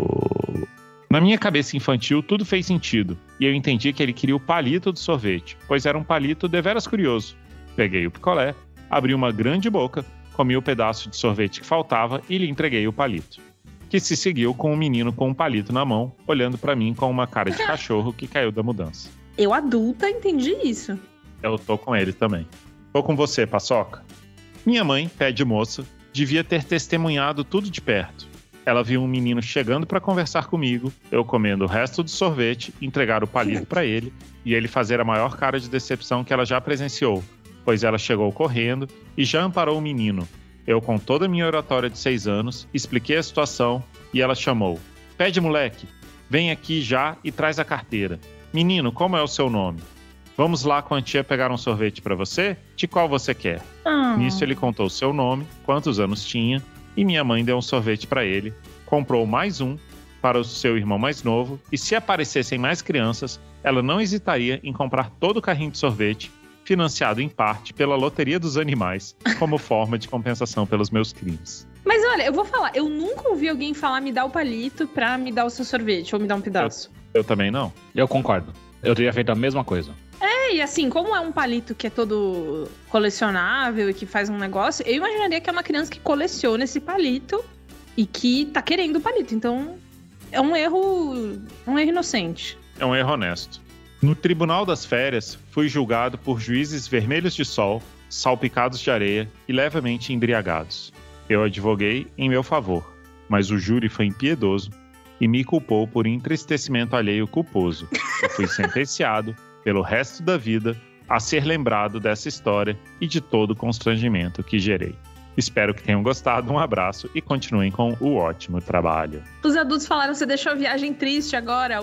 Na minha cabeça infantil, tudo fez sentido. E eu entendi que ele queria o palito do sorvete, pois era um palito deveras curioso. Peguei o picolé, abri uma grande boca, comi o pedaço de sorvete que faltava e lhe entreguei o palito. Que se seguiu com um menino com um palito na mão, olhando pra mim com uma cara de cachorro que caiu da mudança. Eu, adulta, entendi isso. Eu tô com ele também. Tô com você, Paçoca. Minha mãe, pé de moça, devia ter testemunhado tudo de perto. Ela viu um menino chegando pra conversar comigo, eu comendo o resto do sorvete, entregar o palito pra ele e ele fazer a maior cara de decepção que ela já presenciou, pois ela chegou correndo e já amparou o menino. Eu, com toda a minha oratória de 6 anos, expliquei a situação e ela chamou. Pede, moleque, vem aqui já e traz a carteira. Menino, como é o seu nome? Vamos lá com a tia pegar um sorvete pra você? De qual você quer? Nisso ele contou seu nome, quantos anos tinha, e minha mãe deu um sorvete pra ele, comprou mais um para o seu irmão mais novo, e se aparecessem mais crianças, ela não hesitaria em comprar todo o carrinho de sorvete, financiado em parte pela Loteria dos Animais, como forma de compensação pelos meus crimes. Mas olha, eu vou falar, eu nunca ouvi alguém falar me dá o palito pra me dar o seu sorvete, ou me dar um pedaço. Eu também não. Eu concordo. Eu teria feito a mesma coisa. E assim, como é um palito que é todo colecionável e que faz um negócio, eu imaginaria que é uma criança que coleciona esse palito e que tá querendo o palito. Então, é um erro inocente. É um erro honesto. No Tribunal das Férias, fui julgado por juízes vermelhos de sol, salpicados de areia e levemente embriagados. Eu advoguei em meu favor, mas o júri foi impiedoso e me culpou por entristecimento alheio culposo. Eu fui sentenciado, pelo resto da vida, a ser lembrado dessa história e de todo o constrangimento que gerei. Espero que tenham gostado, um abraço e continuem com o ótimo trabalho. Os adultos falaram, você deixou a viagem triste agora,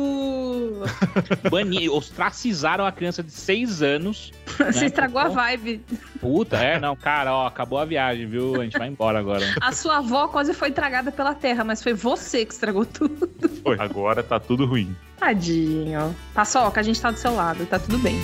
Ostracizaram a criança de 6 anos. Você estragou a vibe. Puta, não, cara, acabou a viagem, viu? A gente vai embora agora. A sua avó quase foi tragada pela terra, mas foi você que estragou tudo. Foi, agora tá tudo ruim. Tadinho. Paçoca, a gente tá do seu lado, tá tudo bem.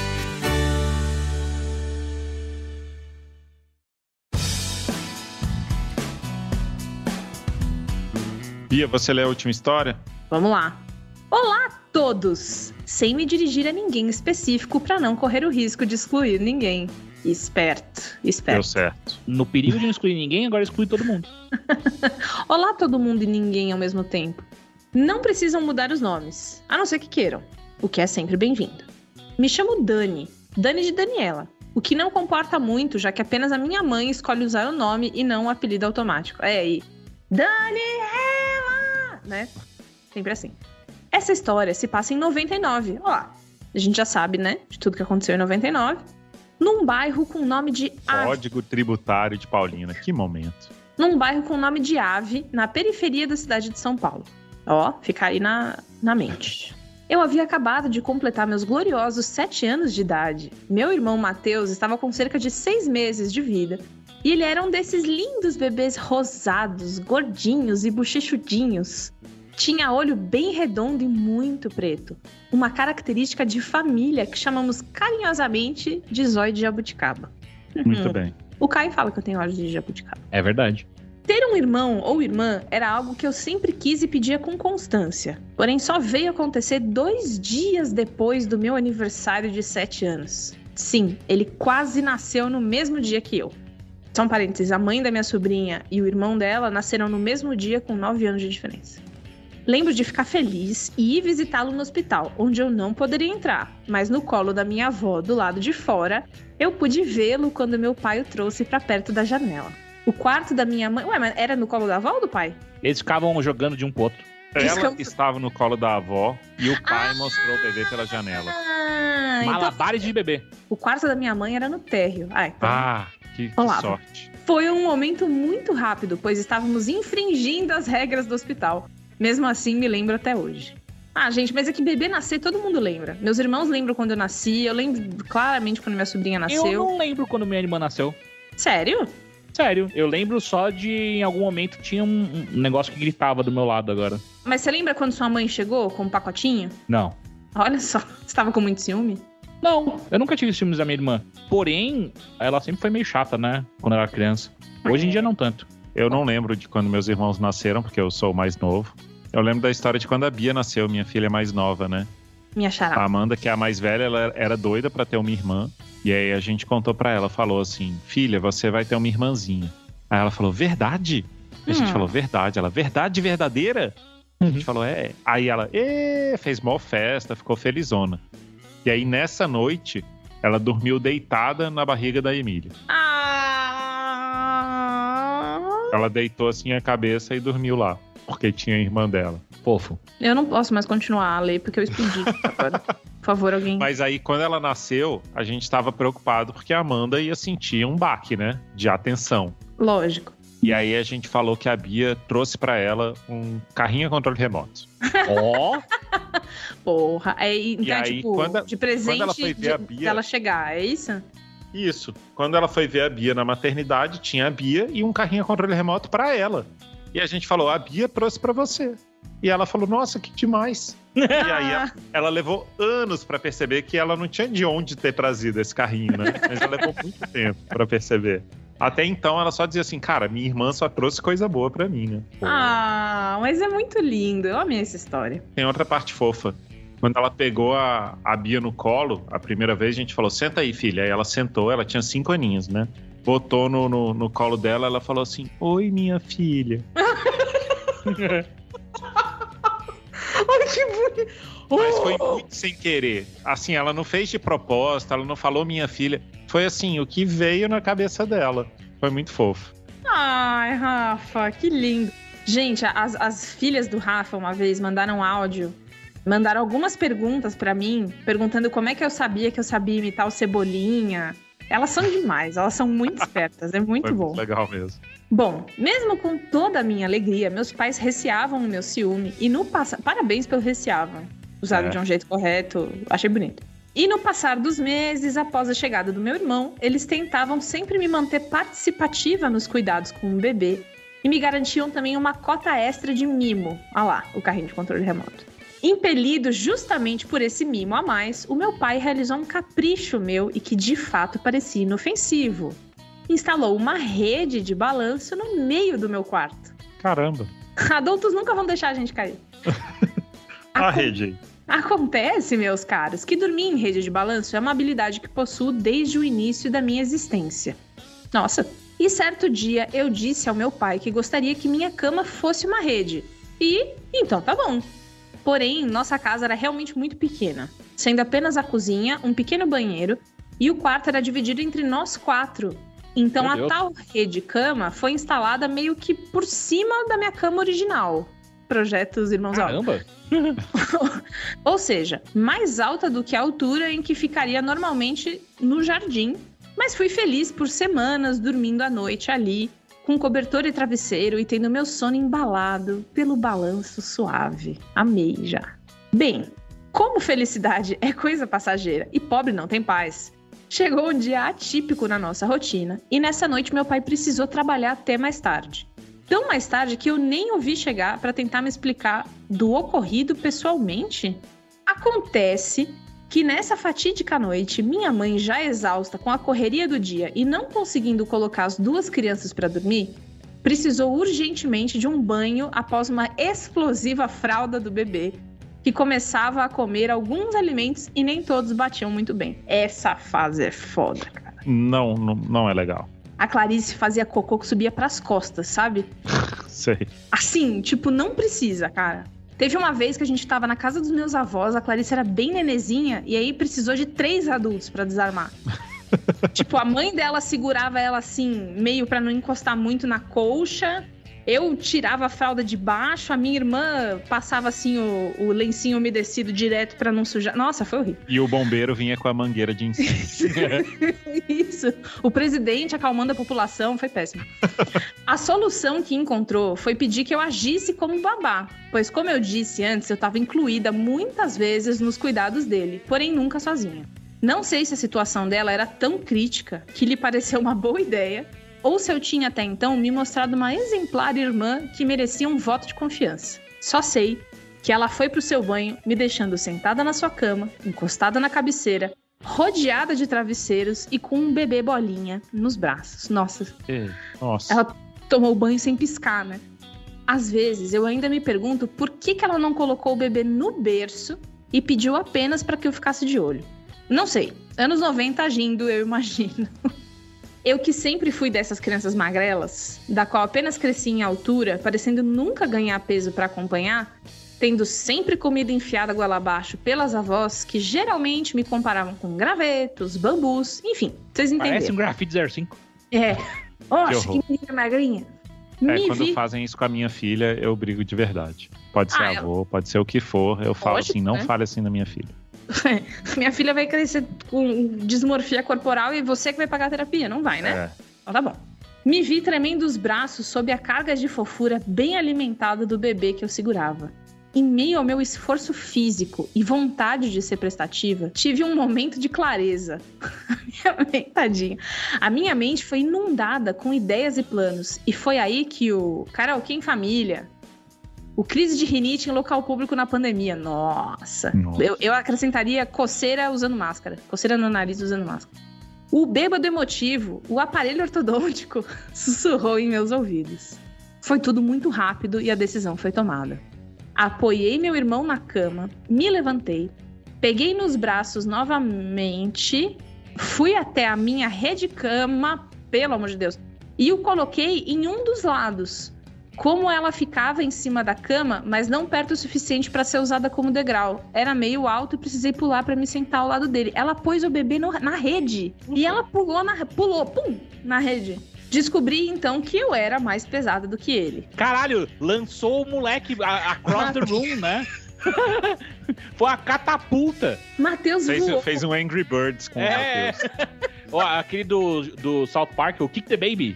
Bia, você lê a última história? Vamos lá. Olá a todos! Sem me dirigir a ninguém específico para não correr o risco de excluir ninguém. Esperto. Deu certo. No perigo de não excluir ninguém, agora exclui todo mundo. Olá todo mundo e ninguém ao mesmo tempo. Não precisam mudar os nomes, a não ser que queiram, o que é sempre bem-vindo. Me chamo Dani de Daniela, o que não comporta muito, já que apenas a minha mãe escolhe usar o nome e não o apelido automático. Daniela! Né? Sempre assim. Essa história se passa em 99. Ó, a gente já sabe, né? De tudo que aconteceu em 99. Num bairro com o nome de Ave. Código Tributário de Paulina. Que momento. Num bairro com o nome de Ave, na periferia da cidade de São Paulo. Ó, fica aí na mente. Eu havia acabado de completar meus gloriosos 7 anos de idade. Meu irmão Matheus estava com cerca de 6 meses de vida. E ele era um desses lindos bebês rosados, gordinhos e bochechudinhos. Tinha olho bem redondo e muito preto. Uma característica de família que chamamos carinhosamente de zóio de jabuticaba. Muito bem. O Caio fala que eu tenho olhos de jabuticaba. É verdade. Ter um irmão ou irmã era algo que eu sempre quis e pedia com constância. Porém, só veio acontecer 2 dias depois do meu aniversário de 7 anos. Sim, ele quase nasceu no mesmo dia que eu. Só um parênteses, a mãe da minha sobrinha e o irmão dela nasceram no mesmo dia com 9 anos de diferença. Lembro de ficar feliz e ir visitá-lo no hospital, onde eu não poderia entrar, mas no colo da minha avó, do lado de fora, eu pude vê-lo quando meu pai o trouxe pra perto da janela. O quarto da minha mãe... Ué, mas era no colo da avó ou do pai? Eles ficavam jogando de um pro outro. Ela estava no colo da avó e o pai mostrou o bebê pela janela. Malabares de bebê. O quarto da minha mãe era no térreo. Que Olá. sorte. Foi um momento muito rápido, pois estávamos infringindo as regras do hospital. Mesmo assim, me lembro até hoje. Gente, mas é que bebê nascer, todo mundo lembra. Meus irmãos lembram quando eu nasci, eu lembro claramente quando minha sobrinha nasceu. Eu não lembro quando minha irmã nasceu. Sério? Sério, eu lembro só de, em algum momento, tinha um negócio que gritava do meu lado agora. Mas você lembra quando sua mãe chegou com um pacotinho? Não. Olha só, você estava com muito ciúme? Não, eu nunca tive ciúmes da minha irmã. Porém, ela sempre foi meio chata, né? Quando eu era criança. Hoje em dia, não tanto. Eu não lembro de quando meus irmãos nasceram, porque eu sou o mais novo. Eu lembro da história de quando a Bia nasceu, minha filha mais nova, né? Minha xará. A Amanda, que é a mais velha, ela era doida pra ter uma irmã. E aí a gente contou pra ela, falou assim, filha, você vai ter uma irmãzinha. Aí ela falou, verdade? A gente falou, verdade. Ela, verdade verdadeira? A gente falou, é. Aí ela, fez mó festa, ficou felizona. E aí nessa noite, ela dormiu deitada na barriga da Emília. Ela deitou assim a cabeça e dormiu lá, porque tinha a irmã dela. Fofo. Eu não posso mais continuar a ler, porque eu explodi agora. Por favor, alguém... Mas aí, quando ela nasceu, a gente tava preocupado, porque a Amanda ia sentir um baque, né? De atenção. Lógico. E aí a gente falou que a Bia trouxe pra ela um carrinho a controle remoto. Ó! Porra. Então, E aí, tipo, de presente quando ela foi ver a Bia... dela chegar, é isso? Isso. Quando ela foi ver a Bia na maternidade, tinha a Bia e um carrinho a controle remoto pra ela. E a gente falou, a Bia trouxe pra você. E ela falou, nossa, que demais. E aí ela levou anos pra perceber que ela não tinha de onde ter trazido esse carrinho, né? Mas ela levou muito tempo pra perceber. Até então ela só dizia assim, cara, minha irmã só trouxe coisa boa pra mim, né? Mas é muito lindo. Eu amei essa história. Tem outra parte fofa. Quando ela pegou a Bia no colo, a primeira vez a gente falou, senta aí, filha. Aí ela sentou, ela tinha 5 aninhos, né? Botou no colo dela, ela falou assim, oi, minha filha. Ai, que bonito. Mas foi muito sem querer. Assim, ela não fez de propósito, ela não falou minha filha. Foi assim, o que veio na cabeça dela. Foi muito fofo. Ai, Rafa, que lindo. Gente, as filhas do Rafa uma vez mandaram áudio, mandaram algumas perguntas pra mim, perguntando como é que eu sabia imitar o Cebolinha. Elas são demais, elas são muito espertas, é muito bom. Muito legal mesmo. Bom, mesmo com toda a minha alegria, meus pais receavam o meu ciúme e no passado... Parabéns pelo receavam, usado de um jeito correto, achei bonito. E no passar dos meses, após a chegada do meu irmão, eles tentavam sempre me manter participativa nos cuidados com o bebê e me garantiam também uma cota extra de mimo. Olha lá, o carrinho de controle remoto. Impelido justamente por esse mimo a mais, o meu pai realizou um capricho meu e que de fato parecia inofensivo. Instalou uma rede de balanço no meio do meu quarto. Caramba. Adultos nunca vão deixar a gente cair. A rede aí. Acontece, meus caros, que dormir em rede de balanço é uma habilidade que possuo desde o início da minha existência. Nossa. E certo dia eu disse ao meu pai que gostaria que minha cama fosse uma rede. E, então tá bom. Porém, nossa casa era realmente muito pequena, sendo apenas a cozinha, um pequeno banheiro, e o quarto era dividido entre nós 4. Então a tal rede-cama foi instalada meio que por cima da minha cama original. Projeto Os Irmãos Altos. Caramba! Ou seja, mais alta do que a altura em que ficaria normalmente no jardim. Mas fui feliz por semanas dormindo à noite ali, com cobertor e travesseiro e tendo meu sono embalado pelo balanço suave. Amei já. Bem, como felicidade é coisa passageira e pobre não tem paz, chegou um dia atípico na nossa rotina e nessa noite meu pai precisou trabalhar até mais tarde. Tão mais tarde que eu nem ouvi chegar para tentar me explicar do ocorrido pessoalmente. Acontece que nessa fatídica noite, minha mãe, já exausta com a correria do dia e não conseguindo colocar as 2 crianças para dormir, precisou urgentemente de um banho após uma explosiva fralda do bebê, que começava a comer alguns alimentos e nem todos batiam muito bem. Essa fase é foda, cara. Não é legal. A Clarice fazia cocô que subia pras costas, sabe? Sei. Assim, tipo, não precisa, cara. Teve uma vez que a gente tava na casa dos meus avós, a Clarice era bem nenezinha, e aí precisou de 3 adultos pra desarmar. Tipo, a mãe dela segurava ela assim, meio pra não encostar muito na colcha. Eu tirava a fralda de baixo, a minha irmã passava assim o lencinho umedecido direto pra não sujar. Nossa, foi horrível. E o bombeiro vinha com a mangueira de incêndio. Isso. O presidente acalmando a população, foi péssimo. A solução que encontrou foi pedir que eu agisse como babá, pois, como eu disse antes, eu estava incluída muitas vezes nos cuidados dele, porém nunca sozinha. Não sei se a situação dela era tão crítica que lhe pareceu uma boa ideia, ou se eu tinha até então me mostrado uma exemplar irmã que merecia um voto de confiança. Só sei que ela foi pro seu banho, me deixando sentada na sua cama, encostada na cabeceira, rodeada de travesseiros e com um bebê bolinha nos braços. Nossa. Ela tomou banho sem piscar, né? Às vezes eu ainda me pergunto por que ela não colocou o bebê no berço e pediu apenas para que eu ficasse de olho. Não sei. Anos 90 agindo, eu imagino. Eu que sempre fui dessas crianças magrelas, da qual apenas cresci em altura, parecendo nunca ganhar peso para acompanhar, tendo sempre comida enfiada goela abaixo pelas avós, que geralmente me comparavam com gravetos, bambus, enfim, vocês entenderam. Parece um grafite 05. É. Oxe, que menina magrinha. Quando fazem isso com a minha filha, eu brigo de verdade. Pode ser avô, pode ser o que for. Eu falo assim, não fale assim da minha filha. Minha filha vai crescer com dismorfia corporal e você que vai pagar a terapia, não vai, né? Então tá bom. Me vi tremendo os braços sob a carga de fofura bem alimentada do bebê que eu segurava. Em meio ao meu esforço físico e vontade de ser prestativa, tive um momento de clareza. Tadinha. A minha mente foi inundada com ideias e planos. E foi aí que o karaokê em família, o crise de rinite em local público na pandemia. Nossa. Eu acrescentaria coceira usando máscara. Coceira no nariz usando máscara. O bêbado emotivo, o aparelho ortodôntico, sussurrou em meus ouvidos. Foi tudo muito rápido e a decisão foi tomada. Apoiei meu irmão na cama, me levantei, peguei nos braços novamente, fui até a minha rede-cama, pelo amor de Deus, e o coloquei em um dos lados. Como ela ficava em cima da cama, mas não perto o suficiente para ser usada como degrau. Era meio alto e precisei pular para me sentar ao lado dele. Ela pôs o bebê na rede. E ela pulou na rede. Descobri, então, que eu era mais pesada do que ele. Caralho, lançou o moleque across the room, né? Foi a catapulta. Matheus voou. Fez um Angry Birds com o Matheus. Aquele do South Park, o Kick the Baby.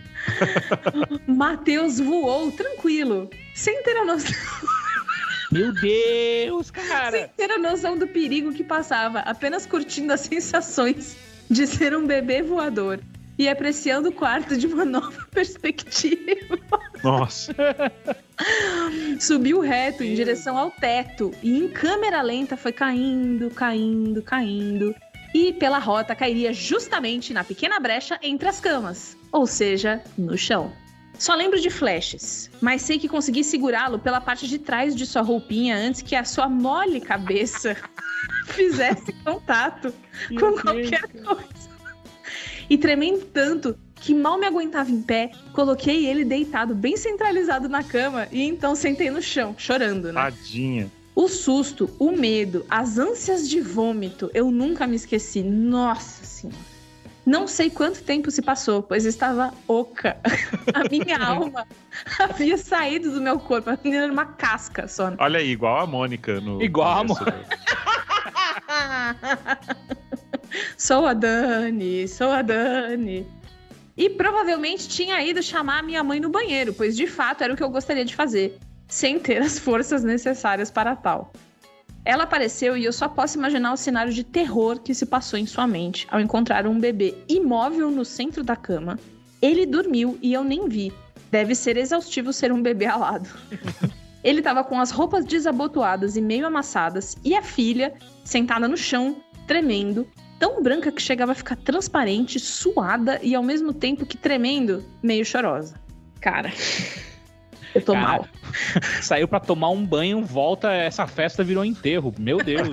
Matheus voou, tranquilo. Sem ter a noção. Meu Deus, cara. Sem ter a noção do perigo que passava. Apenas curtindo as sensações de ser um bebê voador. E apreciando o quarto de uma nova perspectiva. Nossa. Subiu reto em direção ao teto. E em câmera lenta foi caindo. E pela rota cairia justamente na pequena brecha entre as camas. Ou seja, no chão. Só lembro de flashes, mas sei que consegui segurá-lo pela parte de trás de sua roupinha antes que a sua mole cabeça fizesse contato com qualquer coisa. E tremendo tanto que mal me aguentava em pé, coloquei ele deitado bem centralizado na cama e então sentei no chão, chorando, né? Tadinha. O susto, o medo, as ânsias de vômito, eu nunca me esqueci. Nossa Senhora. Não sei quanto tempo se passou, pois estava oca. A minha alma havia saído do meu corpo. A menina era uma casca só. Olha aí, igual a Mônica. Igual a Mônica. Sou a Dani. E provavelmente tinha ido chamar a minha mãe no banheiro, pois de fato era o que eu gostaria de fazer, sem ter as forças necessárias para tal. Ela apareceu e eu só posso imaginar o cenário de terror que se passou em sua mente ao encontrar um bebê imóvel no centro da cama. Ele dormiu e eu nem vi. Deve ser exaustivo ser um bebê alado. Ele estava com as roupas desabotoadas e meio amassadas e a filha sentada no chão, tremendo, tão branca que chegava a ficar transparente, suada e ao mesmo tempo que tremendo, meio chorosa. Cara... Eu tô mal. Saiu pra tomar um banho, volta, essa festa virou enterro. Meu Deus.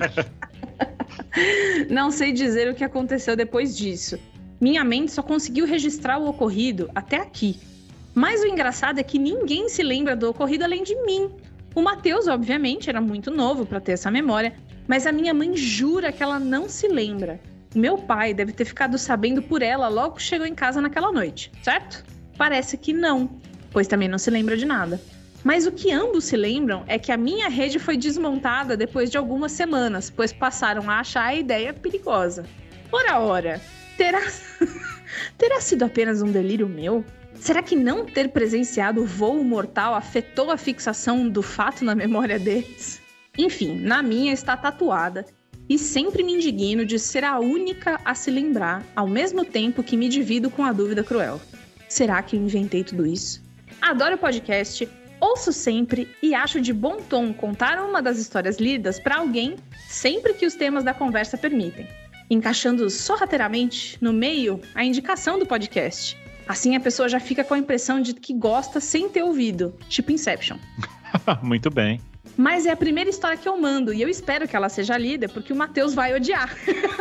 Não sei dizer o que aconteceu depois disso. Minha mente só conseguiu registrar o ocorrido até aqui. Mas o engraçado é que ninguém se lembra do ocorrido além de mim. O Matheus, obviamente, era muito novo para ter essa memória, mas a minha mãe jura que ela não se lembra. O meu pai deve ter ficado sabendo por ela logo que chegou em casa naquela noite, certo? Parece que não, pois também não se lembra de nada. Mas o que ambos se lembram é que a minha rede foi desmontada depois de algumas semanas, pois passaram a achar a ideia perigosa. Ora, terá sido apenas um delírio meu? Será que não ter presenciado o voo mortal afetou a fixação do fato na memória deles? Enfim, na minha está tatuada e sempre me indigno de ser a única a se lembrar, ao mesmo tempo que me divido com a dúvida cruel. Será que eu inventei tudo isso? Adoro o podcast, ouço sempre e acho de bom tom contar uma das histórias lidas para alguém sempre que os temas da conversa permitem, encaixando sorrateiramente no meio a indicação do podcast. Assim a pessoa já fica com a impressão de que gosta sem ter ouvido, tipo Inception. Muito bem. Mas é a primeira história que eu mando e eu espero que ela seja lida porque o Matheus vai odiar.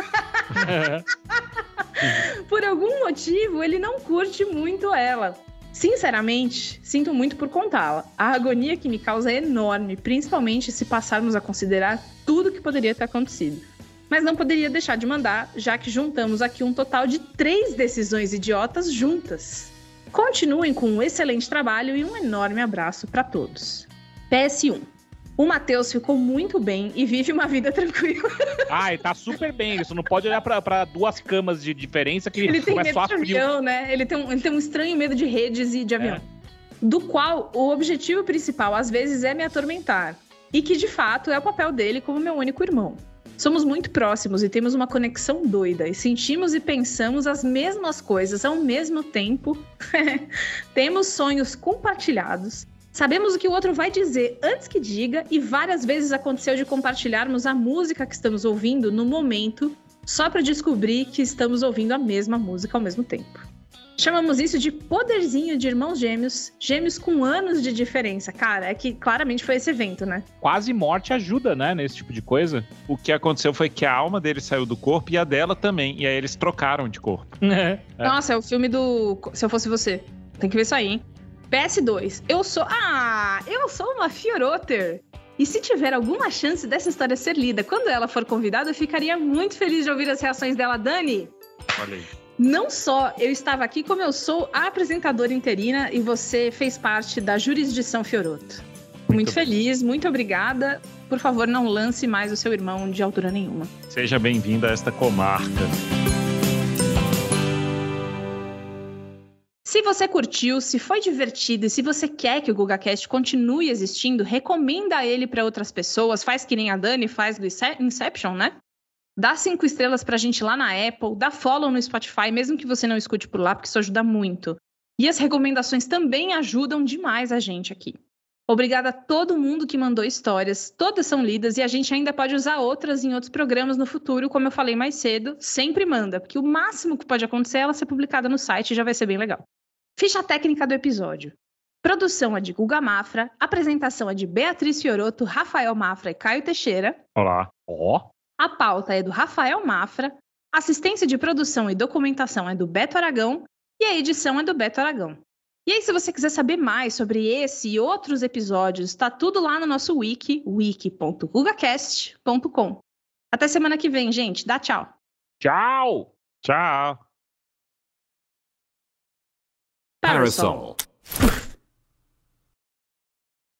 Por algum motivo, ele não curte muito ela. Sinceramente, sinto muito por contá-la. A agonia que me causa é enorme, principalmente se passarmos a considerar tudo que poderia ter acontecido. Mas não poderia deixar de mandar, já que juntamos aqui um total de 3 decisões idiotas juntas. Continuem com um excelente trabalho e um enorme abraço para todos. PS1. O Matheus ficou muito bem e vive uma vida tranquila. Ele tá super bem. Ele só não pode olhar pra 2 camas de diferença que ele tem medo só de avião, né? Ele tem um estranho medo de redes e de avião. Do qual o objetivo principal, às vezes, é me atormentar. E que, de fato, é o papel dele como meu único irmão. Somos muito próximos e temos uma conexão doida. E sentimos e pensamos as mesmas coisas ao mesmo tempo. Temos sonhos compartilhados. Sabemos o que o outro vai dizer antes que diga. E várias vezes aconteceu de compartilharmos a música que estamos ouvindo no momento, só para descobrir que estamos ouvindo a mesma música ao mesmo tempo. Chamamos isso de poderzinho de irmãos gêmeos, gêmeos com anos de diferença. Cara, é que claramente foi esse evento, né? Quase morte ajuda, né, nesse tipo de coisa. O que aconteceu foi que a alma dele saiu do corpo e a dela também. E aí eles trocaram de corpo. Nossa, é o filme do Se Eu Fosse Você. Tem que ver isso aí, hein? PS2. Eu sou uma Fioroter. E se tiver alguma chance dessa história ser lida quando ela for convidada, eu ficaria muito feliz de ouvir as reações dela. Dani, olha aí. Não só eu estava aqui, como eu sou a apresentadora interina e você fez parte da jurisdição Fioroto. Muito feliz, muito obrigada. Por favor, não lance mais o seu irmão de altura nenhuma. Seja bem-vindo a esta comarca. Se você curtiu, se foi divertido e se você quer que o GugaCast continue existindo, recomenda ele para outras pessoas. Faz que nem a Dani faz do Inception, né? Dá 5 estrelas pra gente lá na Apple, dá follow no Spotify, mesmo que você não escute por lá, porque isso ajuda muito. E as recomendações também ajudam demais a gente aqui. Obrigada a todo mundo que mandou histórias, todas são lidas e a gente ainda pode usar outras em outros programas no futuro, como eu falei mais cedo, sempre manda, porque o máximo que pode acontecer é ela ser publicada no site e já vai ser bem legal. Ficha técnica do episódio. Produção é de Guga Mafra, apresentação é de Beatriz Fioroto, Rafael Mafra e Caio Teixeira. Olá. A pauta é do Rafael Mafra, assistência de produção e documentação é do Beto Aragão e a edição é do Beto Aragão. E aí, se você quiser saber mais sobre esse e outros episódios, tá tudo lá no nosso wiki, wiki.gugacast.com. Até semana que vem, gente. Dá tchau. Tchau! Tchau! Parasol.